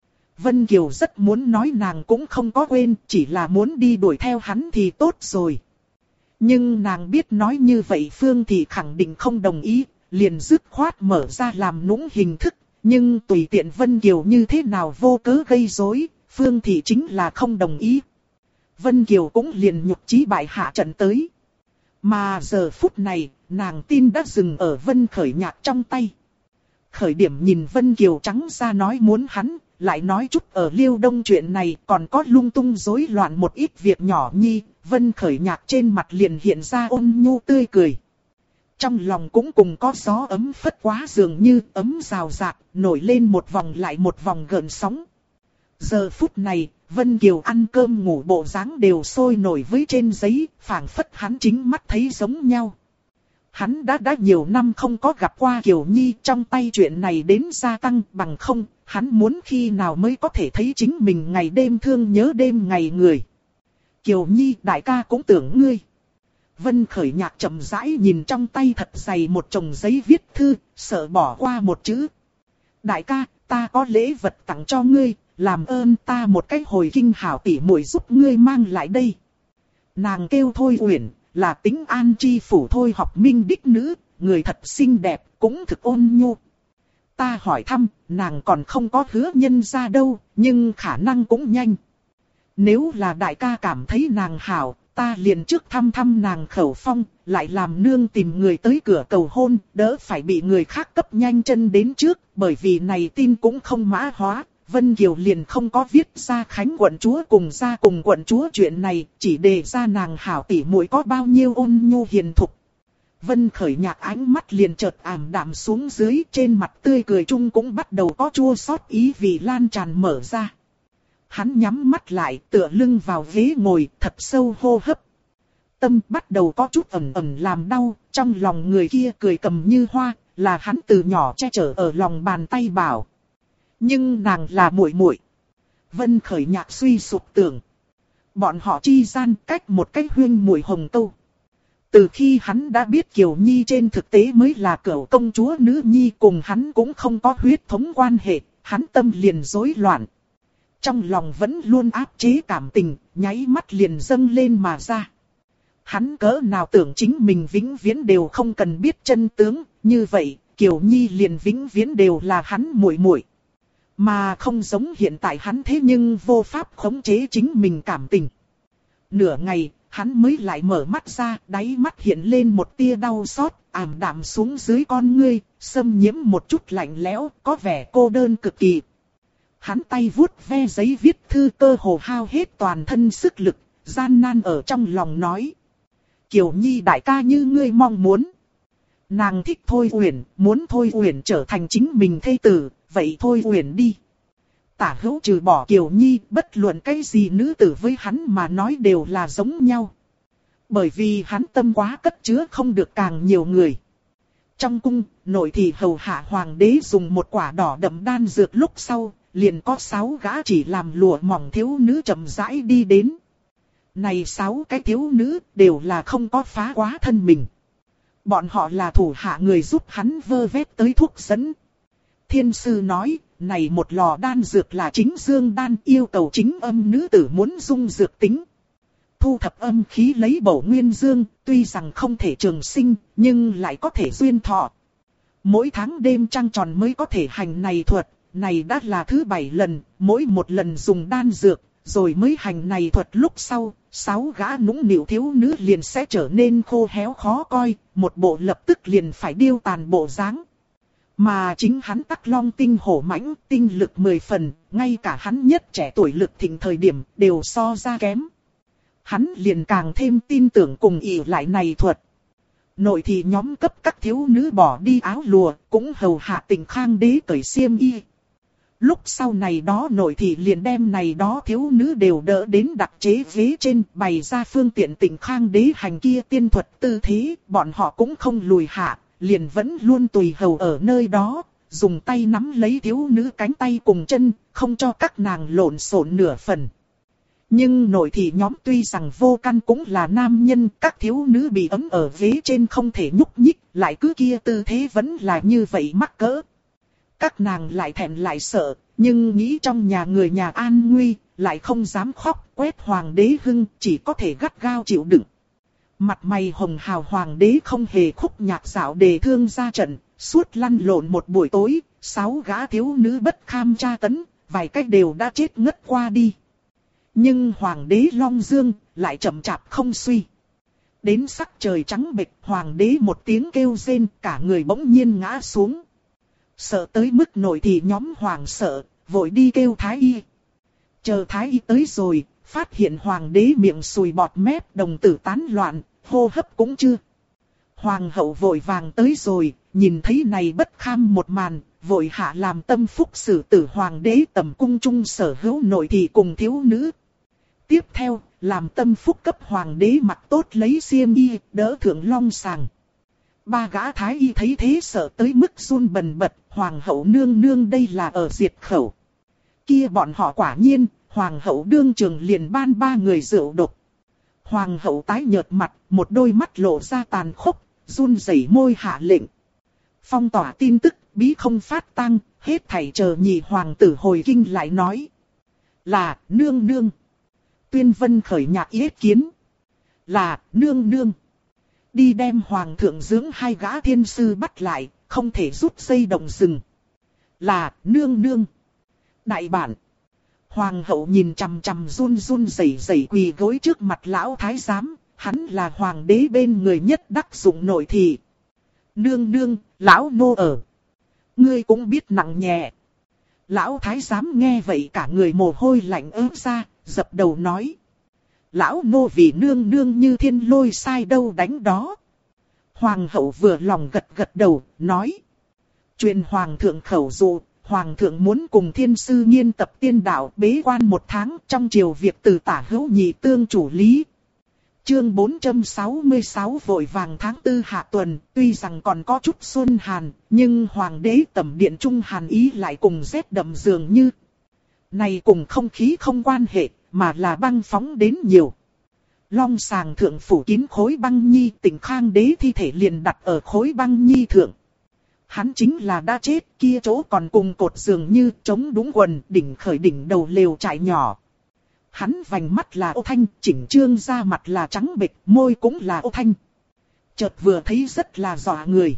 Vân Kiều rất muốn nói nàng cũng không có quên, chỉ là muốn đi đuổi theo hắn thì tốt rồi. Nhưng nàng biết nói như vậy Phương Thị khẳng định không đồng ý, liền dứt khoát mở ra làm nũng hình thức. Nhưng tùy tiện Vân Kiều như thế nào vô cớ gây rối, Phương Thị chính là không đồng ý. Vân Kiều cũng liền nhục chí bại hạ trận tới. Mà giờ phút này, nàng tin đã dừng ở Vân Khởi Nhạc trong tay. Khởi điểm nhìn Vân Kiều trắng ra nói muốn hắn, lại nói chút ở Liêu Đông chuyện này còn có lung tung rối loạn một ít việc nhỏ nhi, Vân Khởi Nhạc trên mặt liền hiện ra ôn nhu tươi cười. Trong lòng cũng cùng có gió ấm phất quá dường như ấm rào rạc, nổi lên một vòng lại một vòng gợn sóng. Giờ phút này, Vân Kiều ăn cơm ngủ bộ dáng đều sôi nổi với trên giấy, phảng phất hắn chính mắt thấy giống nhau. Hắn đã nhiều năm không có gặp qua Kiều Nhi, trong tay chuyện này đến gia tăng bằng không, hắn muốn khi nào mới có thể thấy chính mình ngày đêm thương nhớ đêm ngày người. Kiều Nhi đại ca cũng tưởng ngươi. Vân Khởi Nhạc chậm rãi nhìn trong tay thật dày một chồng giấy viết thư, sợ bỏ qua một chữ. Đại ca, ta có lễ vật tặng cho ngươi, làm ơn ta một cái hồi kinh hảo tỷ muội giúp ngươi mang lại đây. Nàng kêu Thôi Uyển, là Tính An Chi phủ Thôi Học Minh đích nữ, người thật xinh đẹp, cũng thực ôn nhu. Ta hỏi thăm, nàng còn không có hứa nhân ra đâu, nhưng khả năng cũng nhanh. Nếu là đại ca cảm thấy nàng hảo, ta liền trước thăm nàng khẩu phong, lại làm nương tìm người tới cửa cầu hôn, đỡ phải bị người khác cấp nhanh chân đến trước, bởi vì này tin cũng không mã hóa. Vân Kiều liền không có viết ra Khánh quận chúa cùng quận chúa chuyện này, chỉ đề ra nàng hảo tỷ muội có bao nhiêu ôn nhu hiền thục. Vân Khởi Nhạc ánh mắt liền chợt ảm đạm xuống dưới, trên mặt tươi cười chung cũng bắt đầu có chua xót ý vì lan tràn mở ra. Hắn nhắm mắt lại, tựa lưng vào ghế ngồi, thật sâu hô hấp. Tâm bắt đầu có chút ẩn ẩn làm đau, trong lòng người kia cười cầm như hoa, là hắn từ nhỏ che chở ở lòng bàn tay bảo. Nhưng nàng là muội muội. Vân Khởi Nhạc suy sụp tưởng. Bọn họ chi gian cách một cách huyên muội hồng câu. Từ khi hắn đã biết Kiều Nhi trên thực tế mới là cửu công chúa nữ nhi, cùng hắn cũng không có huyết thống quan hệ, hắn tâm liền rối loạn. Trong lòng vẫn luôn áp chế cảm tình, nháy mắt liền dâng lên mà ra. Hắn cỡ nào tưởng chính mình vĩnh viễn đều không cần biết chân tướng, như vậy Kiều Nhi liền vĩnh viễn đều là hắn muội muội. Mà không giống hiện tại hắn thế nhưng vô pháp khống chế chính mình cảm tình. Nửa ngày, hắn mới lại mở mắt ra, đáy mắt hiện lên một tia đau xót, ảm đạm xuống dưới con ngươi, xâm nhiễm một chút lạnh lẽo, có vẻ cô đơn cực kỳ. Hắn tay vuốt ve giấy viết thư, cơ hồ hao hết toàn thân sức lực, gian nan ở trong lòng nói. Kiều Nhi đại ca như ngươi mong muốn. Nàng thích Thôi Uyển, muốn Thôi Uyển trở thành chính mình thê tử, vậy Thôi Uyển đi. Tả Hữu trừ bỏ Kiều Nhi, bất luận cái gì nữ tử với hắn mà nói đều là giống nhau. Bởi vì hắn tâm quá cất chứa không được càng nhiều người. Trong cung, nội thì hầu hạ hoàng đế dùng một quả đỏ đậm đan dược lúc sau, liền có 6 gã chỉ làm lụa mỏng thiếu nữ chậm rãi đi đến. Này 6 cái thiếu nữ đều là không có phá quá thân mình. Bọn họ là thủ hạ người giúp hắn vơ vét tới thuốc dẫn. Thiên sư nói, này một lò đan dược là chính dương đan, yêu cầu chính âm nữ tử muốn dung dược tính. Thu thập âm khí lấy bổ nguyên dương, tuy rằng không thể trường sinh, nhưng lại có thể duyên thọ. Mỗi tháng đêm trăng tròn mới có thể hành này thuật, này đã là thứ 7 lần, mỗi một lần dùng đan dược, rồi mới hành này thuật lúc sau, 6 gã nũng nịu thiếu nữ liền sẽ trở nên khô héo khó coi, một bộ lập tức liền phải điêu tàn bộ dáng. Mà chính hắn Tắc Long tinh hổ mãnh, tinh lực 10 phần, ngay cả hắn nhất trẻ tuổi lực thịnh thời điểm đều so ra kém. Hắn liền càng thêm tin tưởng cùng ỷ lại này thuật. Nội thì nhóm cấp các thiếu nữ bỏ đi áo lụa, cũng hầu hạ Tỉnh Khang đế cởi xiêm y. Lúc sau này đó nội thì liền đem này đó thiếu nữ đều đỡ đến đặc chế ghế trên, bày ra phương tiện Tỉnh Khang đế hành kia tiên thuật tư thế, bọn họ cũng không lùi hạ, liền vẫn luôn tùy hầu ở nơi đó, dùng tay nắm lấy thiếu nữ cánh tay cùng chân, không cho các nàng lộn xộn nửa phần. Nhưng nội thị nhóm tuy rằng vô căn cũng là nam nhân, các thiếu nữ bị ấm ở ghế trên không thể nhúc nhích, lại cứ kia tư thế vẫn là như vậy mắc cỡ. Các nàng lại thẹn lại sợ, nhưng nghĩ trong nhà người nhà an nguy, lại không dám khóc, quét hoàng đế hưng, chỉ có thể gắt gao chịu đựng. Mặt mày hồng hào hoàng đế không hề khúc nhạc dạo đề thương ra trận, suốt lăn lộn một buổi tối, 6 gã thiếu nữ bất kham tra tấn, vài cách đều đã chết ngất qua đi. Nhưng hoàng đế Long Dương lại chậm chạp không suy. Đến sắc trời trắng bệch, hoàng đế một tiếng kêu rên, cả người bỗng nhiên ngã xuống. Sợ tới mức nội thì nhóm hoàng sợ, vội đi kêu thái y. Chờ thái y tới rồi, phát hiện hoàng đế miệng sùi bọt mép, đồng tử tán loạn, hô hấp cũng chưa. Hoàng hậu vội vàng tới rồi, nhìn thấy này bất kham một màn, vội hạ làm tâm phúc xử tử hoàng đế tầm cung trung sở hữu nội thị cùng thiếu nữ. Tiếp theo, làm tâm phúc cấp hoàng đế mặc tốt lấy xiêm y, đỡ thượng long sàng. 3 gã thái y thấy thế sợ tới mức run bần bật, hoàng hậu nương nương đây là ở diệt khẩu. Kia bọn họ quả nhiên, hoàng hậu đương trường liền ban 3 người rượu độc. Hoàng hậu tái nhợt mặt, một đôi mắt lộ ra tàn khốc, run rẩy môi hạ lệnh. Phong tỏa tin tức, bí không phát tang, hết thảy chờ nhị hoàng tử hồi kinh lại nói. Là nương nương. Tuyên Vân Khởi nhạc yết kiến. Là nương nương. Đi đem hoàng thượng dưỡng hai gã thiên sư bắt lại, không thể rút dây động rừng. Là nương nương. Đại bản. Hoàng hậu nhìn chằm chằm run run rẩy rẩy quỳ gối trước mặt lão thái giám, hắn là hoàng đế bên người nhất đắc dụng nội thị. Nương nương, lão nô ở. Ngươi cũng biết nặng nhẹ. Lão thái giám nghe vậy cả người mồ hôi lạnh ướt ra, dập đầu nói. Lão nô vì nương nương như thiên lôi sai đâu đánh đó. Hoàng hậu vừa lòng gật gật đầu, nói. Truyền hoàng thượng khẩu dụ, hoàng thượng muốn cùng thiên sư nghiên tập tiên đạo bế quan 1 tháng, trong triều việc từ tả hữu nhị tương chủ lý. Chương 466 vội vàng tháng 4 hạ tuần, tuy rằng còn có chút xuân hàn, nhưng hoàng đế tẩm điện trung hàn ý lại cùng rét đậm dường như. Này cùng không khí không quan hệ, mà là băng phóng đến nhiều. Long sàng thượng phủ kín khối băng nhi, Tỉnh Khang đế thi thể liền đặt ở khối băng nhi thượng. Hắn chính là đã chết, kia chỗ còn cùng cột dường như chống đúng quần, đỉnh khởi đỉnh đầu lều trại nhỏ. Hắn vành mắt là ô thanh, chỉnh trương da mặt là trắng bệch, môi cũng là ô thanh. Chợt vừa thấy rất là dọa người.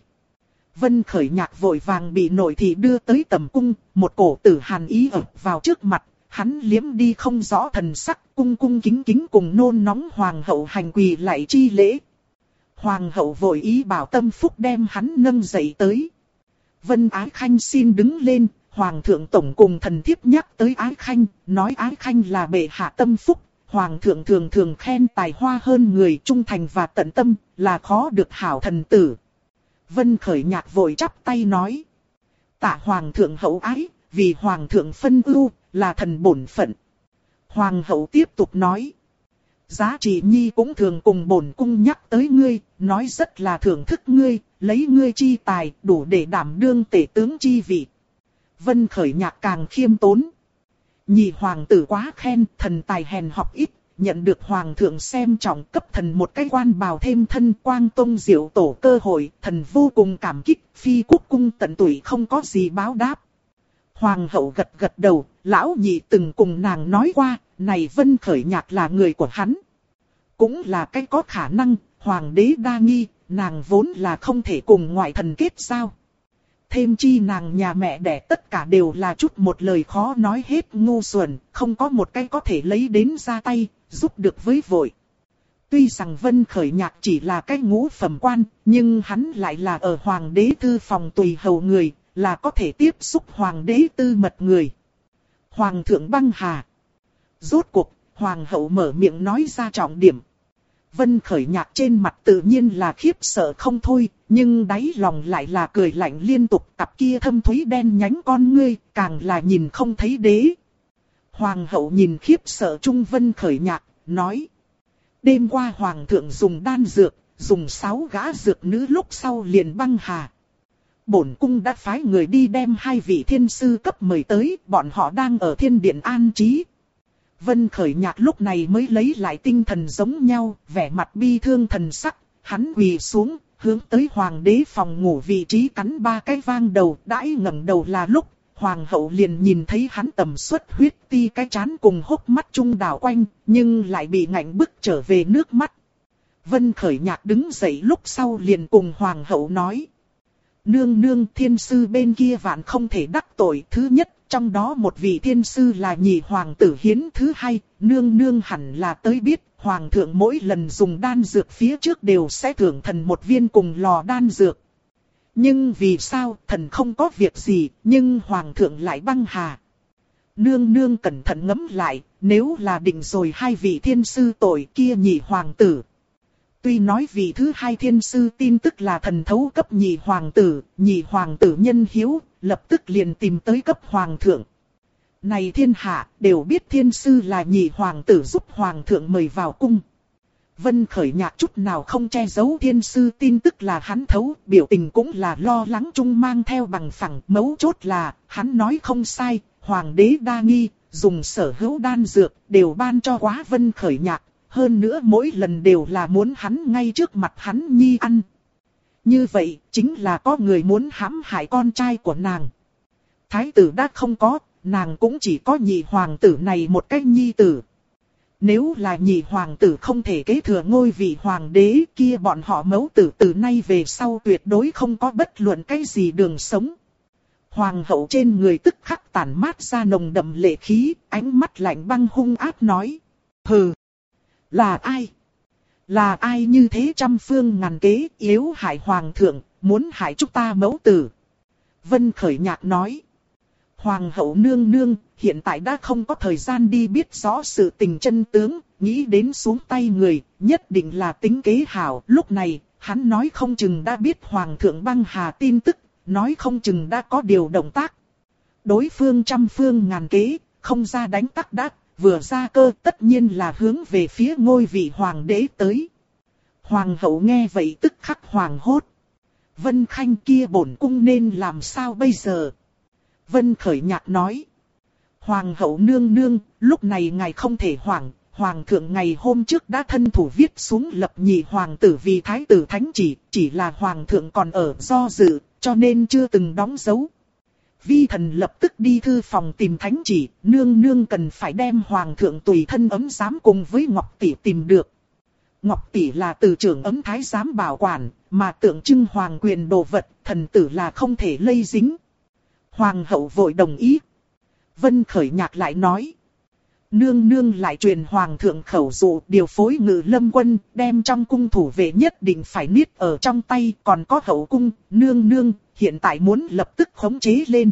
Vân Khởi nhạc vội vàng bị nội thị đưa tới tầm cung, một cổ tử hàn ý ập vào trước mặt, hắn liếm đi không rõ thần sắc, cung cung kính kính cùng nôn nóng hoàng hậu hành quỳ lại chi lễ. Hoàng hậu vội ý bảo Tâm Phúc đem hắn nâng dậy tới. Vân Ái Khanh xin đứng lên, hoàng thượng tổng cùng thần thiếp nhắc tới Ái Khanh, nói Ái Khanh là bệ hạ tâm phúc, hoàng thượng thường thường khen tài hoa hơn người, trung thành và tận tâm, là khó được hảo thần tử. Vân Khởi nhạc vội chắp tay nói. Tạ hoàng thượng hậu ái, vì hoàng thượng phân ưu, là thần bổn phận. Hoàng hậu tiếp tục nói. Giá trị nhi cũng thường cùng bổn cung nhắc tới ngươi, nói rất là thưởng thức ngươi, lấy ngươi chi tài đủ để đảm đương tể tướng chi vị. Vân Khởi nhạc càng khiêm tốn. Nhị hoàng tử quá khen, thần tài hèn học ít, nhận được hoàng thượng xem trọng, cấp thần một cái quan bào thêm thân, quang tông diệu tổ cơ hội, thần vô cùng cảm kích, phi quốc cung tận tụy không có gì báo đáp. Hoàng hậu gật gật đầu, lão nhị từng cùng nàng nói qua, này Vân Khởi nhạc là người của hắn. Cũng là cái có khả năng, hoàng đế đa nghi, nàng vốn là không thể cùng ngoại thần kết giao. Thêm chi nàng nhà mẹ đẻ tất cả đều là chút một lời khó nói hết ngu xuẩn, không có một cái có thể lấy đến ra tay, giúp được với vội. Tuy rằng Vân Khởi nhạc chỉ là cái ngũ phẩm quan, nhưng hắn lại là ở hoàng đế thư phòng tùy hầu người, là có thể tiếp xúc hoàng đế tư mật người. Hoàng thượng băng hà. Rốt cuộc, hoàng hậu mở miệng nói ra trọng điểm. Vân Khởi nhạc trên mặt tự nhiên là khiếp sợ không thôi, nhưng đáy lòng lại là cười lạnh liên tục, cặp kia thâm thúy đen nhánh con ngươi, càng là nhìn không thấy đế. Hoàng hậu nhìn khiếp sợ trung Vân Khởi nhạc, nói. Đêm qua hoàng thượng dùng đan dược, dùng 6 gã dược nữ lúc sau liền băng hà. Bổn cung đã phái người đi đem 2 vị thiên sư cấp mời tới, bọn họ đang ở thiên điện an trí. Vân Khởi nhạc lúc này mới lấy lại tinh thần giống nhau, vẻ mặt bi thương thần sắc, hắn quỳ xuống, hướng tới hoàng đế phòng ngủ vị trí cắn 3 cái vang đầu, đãi ngẩng đầu là lúc, hoàng hậu liền nhìn thấy hắn tầm xuất huyết ti cái chán cùng hốc mắt trung đảo quanh, nhưng lại bị ngạnh bức trở về nước mắt. Vân Khởi nhạc đứng dậy lúc sau liền cùng hoàng hậu nói. Nương nương, thiên sư bên kia vạn không thể đắc tội, thứ nhất. Trong đó một vị thiên sư là nhị hoàng tử Hiến, thứ hai, nương nương hẳn là tới biết, hoàng thượng mỗi lần dùng đan dược phía trước đều sẽ thưởng thần một viên cùng lò đan dược. Nhưng vì sao thần không có việc gì, nhưng hoàng thượng lại băng hà. Nương nương cẩn thận ngẫm lại, nếu là định rồi 2 vị thiên sư tội kia nhị hoàng tử. Tuy nói vị thứ 2 thiên sư tin tức là thần thấu cấp nhị hoàng tử nhân hiếu, lập tức liền tìm tới cấp hoàng thượng. Này thiên hạ, đều biết thiên sư là nhị hoàng tử giúp hoàng thượng mời vào cung. Vân Khởi nhạc chút nào không che giấu thiên sư tin tức là hắn thấu, biểu tình cũng là lo lắng chung mang theo bằng phẳng, mấu chốt là, hắn nói không sai, hoàng đế đa nghi, dùng sở hữu đan dược, đều ban cho quá Vân Khởi nhạc. Hơn nữa mỗi lần đều là muốn hắn ngay trước mặt hắn nhi ăn. Như vậy, chính là có người muốn hãm hại con trai của nàng. Thái tử đã không có, nàng cũng chỉ có nhị hoàng tử này một cái nhi tử. Nếu là nhị hoàng tử không thể kế thừa ngôi vị hoàng đế kia, bọn họ mẫu tử từ nay về sau tuyệt đối không có bất luận cái gì đường sống. Hoàng hậu trên người tức khắc tản mát ra nồng đậm lệ khí, ánh mắt lạnh băng hung ác nói. Hừ, là ai? Là ai như thế trăm phương ngàn kế yếu hại hoàng thượng, muốn hại chúng ta mẫu tử? Vân Khởi Nhạc nói. Hoàng hậu nương nương, hiện tại đã không có thời gian đi biết rõ sự tình chân tướng, nghĩ đến xuống tay người, nhất định là tính kế hảo. Lúc này, hắn nói không chừng đã biết hoàng thượng băng hà tin tức, nói không chừng đã có điều động tác. Đối phương trăm phương ngàn kế, không ra đánh tắc đắc, vừa ra cơ tất nhiên là hướng về phía ngôi vị hoàng đế tới. Hoàng hậu nghe vậy tức khắc hoàng hốt. Vân Khanh kia bổn cung nên làm sao bây giờ? Vân Khởi Nhạc nói. Hoàng hậu nương nương, lúc này ngài không thể hoảng. Hoàng thượng ngày hôm trước đã thân thủ viết xuống lập nhị hoàng tử vì thái tử thánh chỉ là hoàng thượng còn ở do dự, cho nên chưa từng đóng dấu. Vi thần lập tức đi thư phòng tìm thánh chỉ, nương nương cần phải đem hoàng thượng tùy thân ấm giám cùng với Ngọc Tỷ tìm được. Ngọc Tỷ là từ trưởng ấm thái giám bảo quản, mà tượng trưng hoàng quyền đồ vật, thần tử là không thể lây dính. Hoàng hậu vội đồng ý. Vân Khởi Nhạc lại nói. Nương nương lại truyền hoàng thượng khẩu dụ điều phối ngự lâm quân, đem trong cung thủ vệ nhất định phải niết ở trong tay, còn có hậu cung, nương nương, hiện tại muốn lập tức khống chế lên.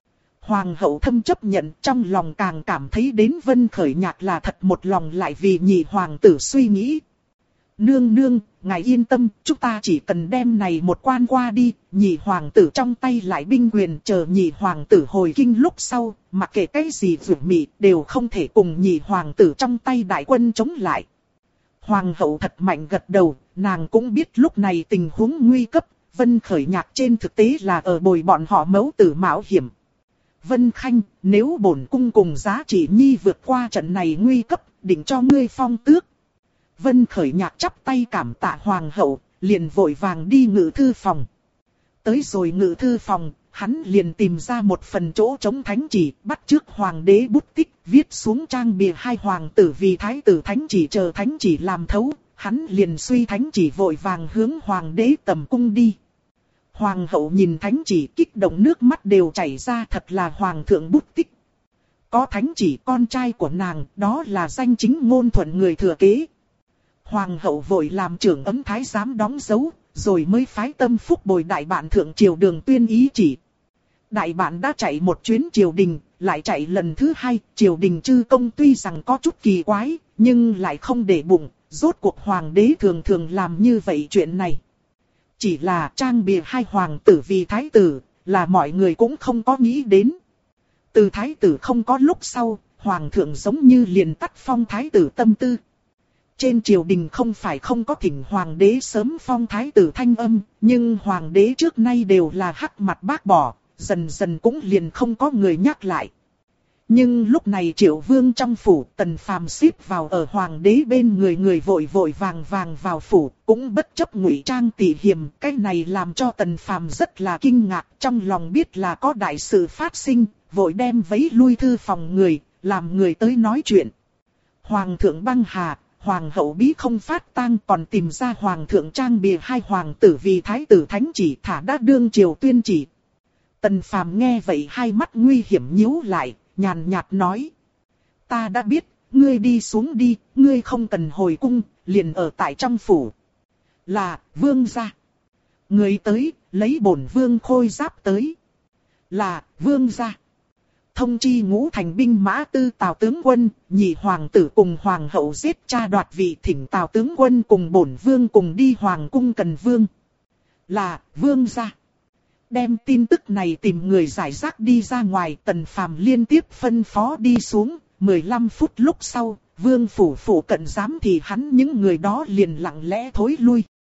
Hoàng hậu thâm chấp nhận, trong lòng càng cảm thấy đến Vân Khởi Nhạc là thật một lòng lại vì nhị hoàng tử suy nghĩ. Nương nương, ngài yên tâm, chúng ta chỉ cần đem này một quan qua đi, nhị hoàng tử trong tay lại binh quyền, chờ nhị hoàng tử hồi kinh lúc sau, mặc kệ cái gì vượt mị đều không thể cùng nhị hoàng tử trong tay đại quân chống lại. Hoàng hậu thật mạnh gật đầu, nàng cũng biết lúc này tình huống nguy cấp, Vân Khởi Nhạc trên thực tế là ở bồi bọn họ mẫu tử mạo hiểm. Vân Khanh, nếu bổn cung cùng Giá Trị Nhi vượt qua trận này nguy cấp, định cho ngươi phong tước. Vân Khởi Nhạc chắp tay cảm tạ hoàng hậu, liền vội vàng đi ngự thư phòng. Tới rồi ngự thư phòng, hắn liền tìm ra một phần chỗ trống thánh chỉ, bắt chước hoàng đế bút tích, viết xuống trang bìa hai hoàng tử vì thái tử thánh chỉ, chờ thánh chỉ làm thấu, hắn liền suy thánh chỉ vội vàng hướng hoàng đế tầm cung đi. Hoàng hậu nhìn thánh chỉ kích động nước mắt đều chảy ra, thật là hoàng thượng bút tích. Có thánh chỉ con trai của nàng, đó là danh chính ngôn thuận người thừa kế. Hoàng hậu vội làm trưởng ấm thái giám đóng dấu, rồi mới phái tâm phúc bồi đại bạn thượng triều Đường Tuyên ý chỉ. Đại bạn đã chạy một chuyến triều đình, lại chạy lần thứ hai, triều đình chư công tuy rằng có chút kỳ quái, nhưng lại không để bụng, rốt cuộc hoàng đế thường thường làm như vậy chuyện này. Chỉ là trang bìa hai hoàng tử vì thái tử, là mọi người cũng không có nghĩ đến. Từ thái tử không có lúc sau, hoàng thượng giống như liền tắt phong thái tử tâm tư. Trên triều đình không phải không có thỉnh hoàng đế sớm phong thái tử thanh âm, nhưng hoàng đế trước nay đều là hắc mặt bác bỏ, dần dần cũng liền không có người nhắc lại. Nhưng lúc này Triệu Vương trong phủ, Tần Phàm xếp vào ở hoàng đế bên người, người vội vội vàng vàng vào phủ, cũng bất chấp ngụy trang tỉ hiểm, cái này làm cho Tần Phàm rất là kinh ngạc, trong lòng biết là có đại sự phát sinh, vội đem vấy lui thư phòng người, làm người tới nói chuyện. Hoàng thượng băng hà, hoàng hậu bí không phát tang, còn tìm ra hoàng thượng trang bìa hai hoàng tử vì thái tử thánh chỉ, thả đã đương triều tuyên chỉ. Tần Phàm nghe vậy hai mắt nguy hiểm nhíu lại, nhàn nhạt nói. Ta đã biết, ngươi đi xuống đi, ngươi không cần hồi cung, liền ở tại trong phủ. Là, vương gia. Người tới, lấy bổn vương khôi giáp tới. Là, vương gia. Thông chi ngũ thành binh mã tư Tào tướng quân, nhị hoàng tử cùng hoàng hậu giết cha đoạt vị, thỉnh Tào tướng quân cùng bổn vương cùng đi hoàng cung Cần Vương. Là, vương gia. Đem tin tức này tìm người giải rác đi ra ngoài, Tần Phàm liên tiếp phân phó đi xuống, 15 phút lúc sau, vương phủ cận giám thì hắn những người đó liền lặng lẽ thối lui.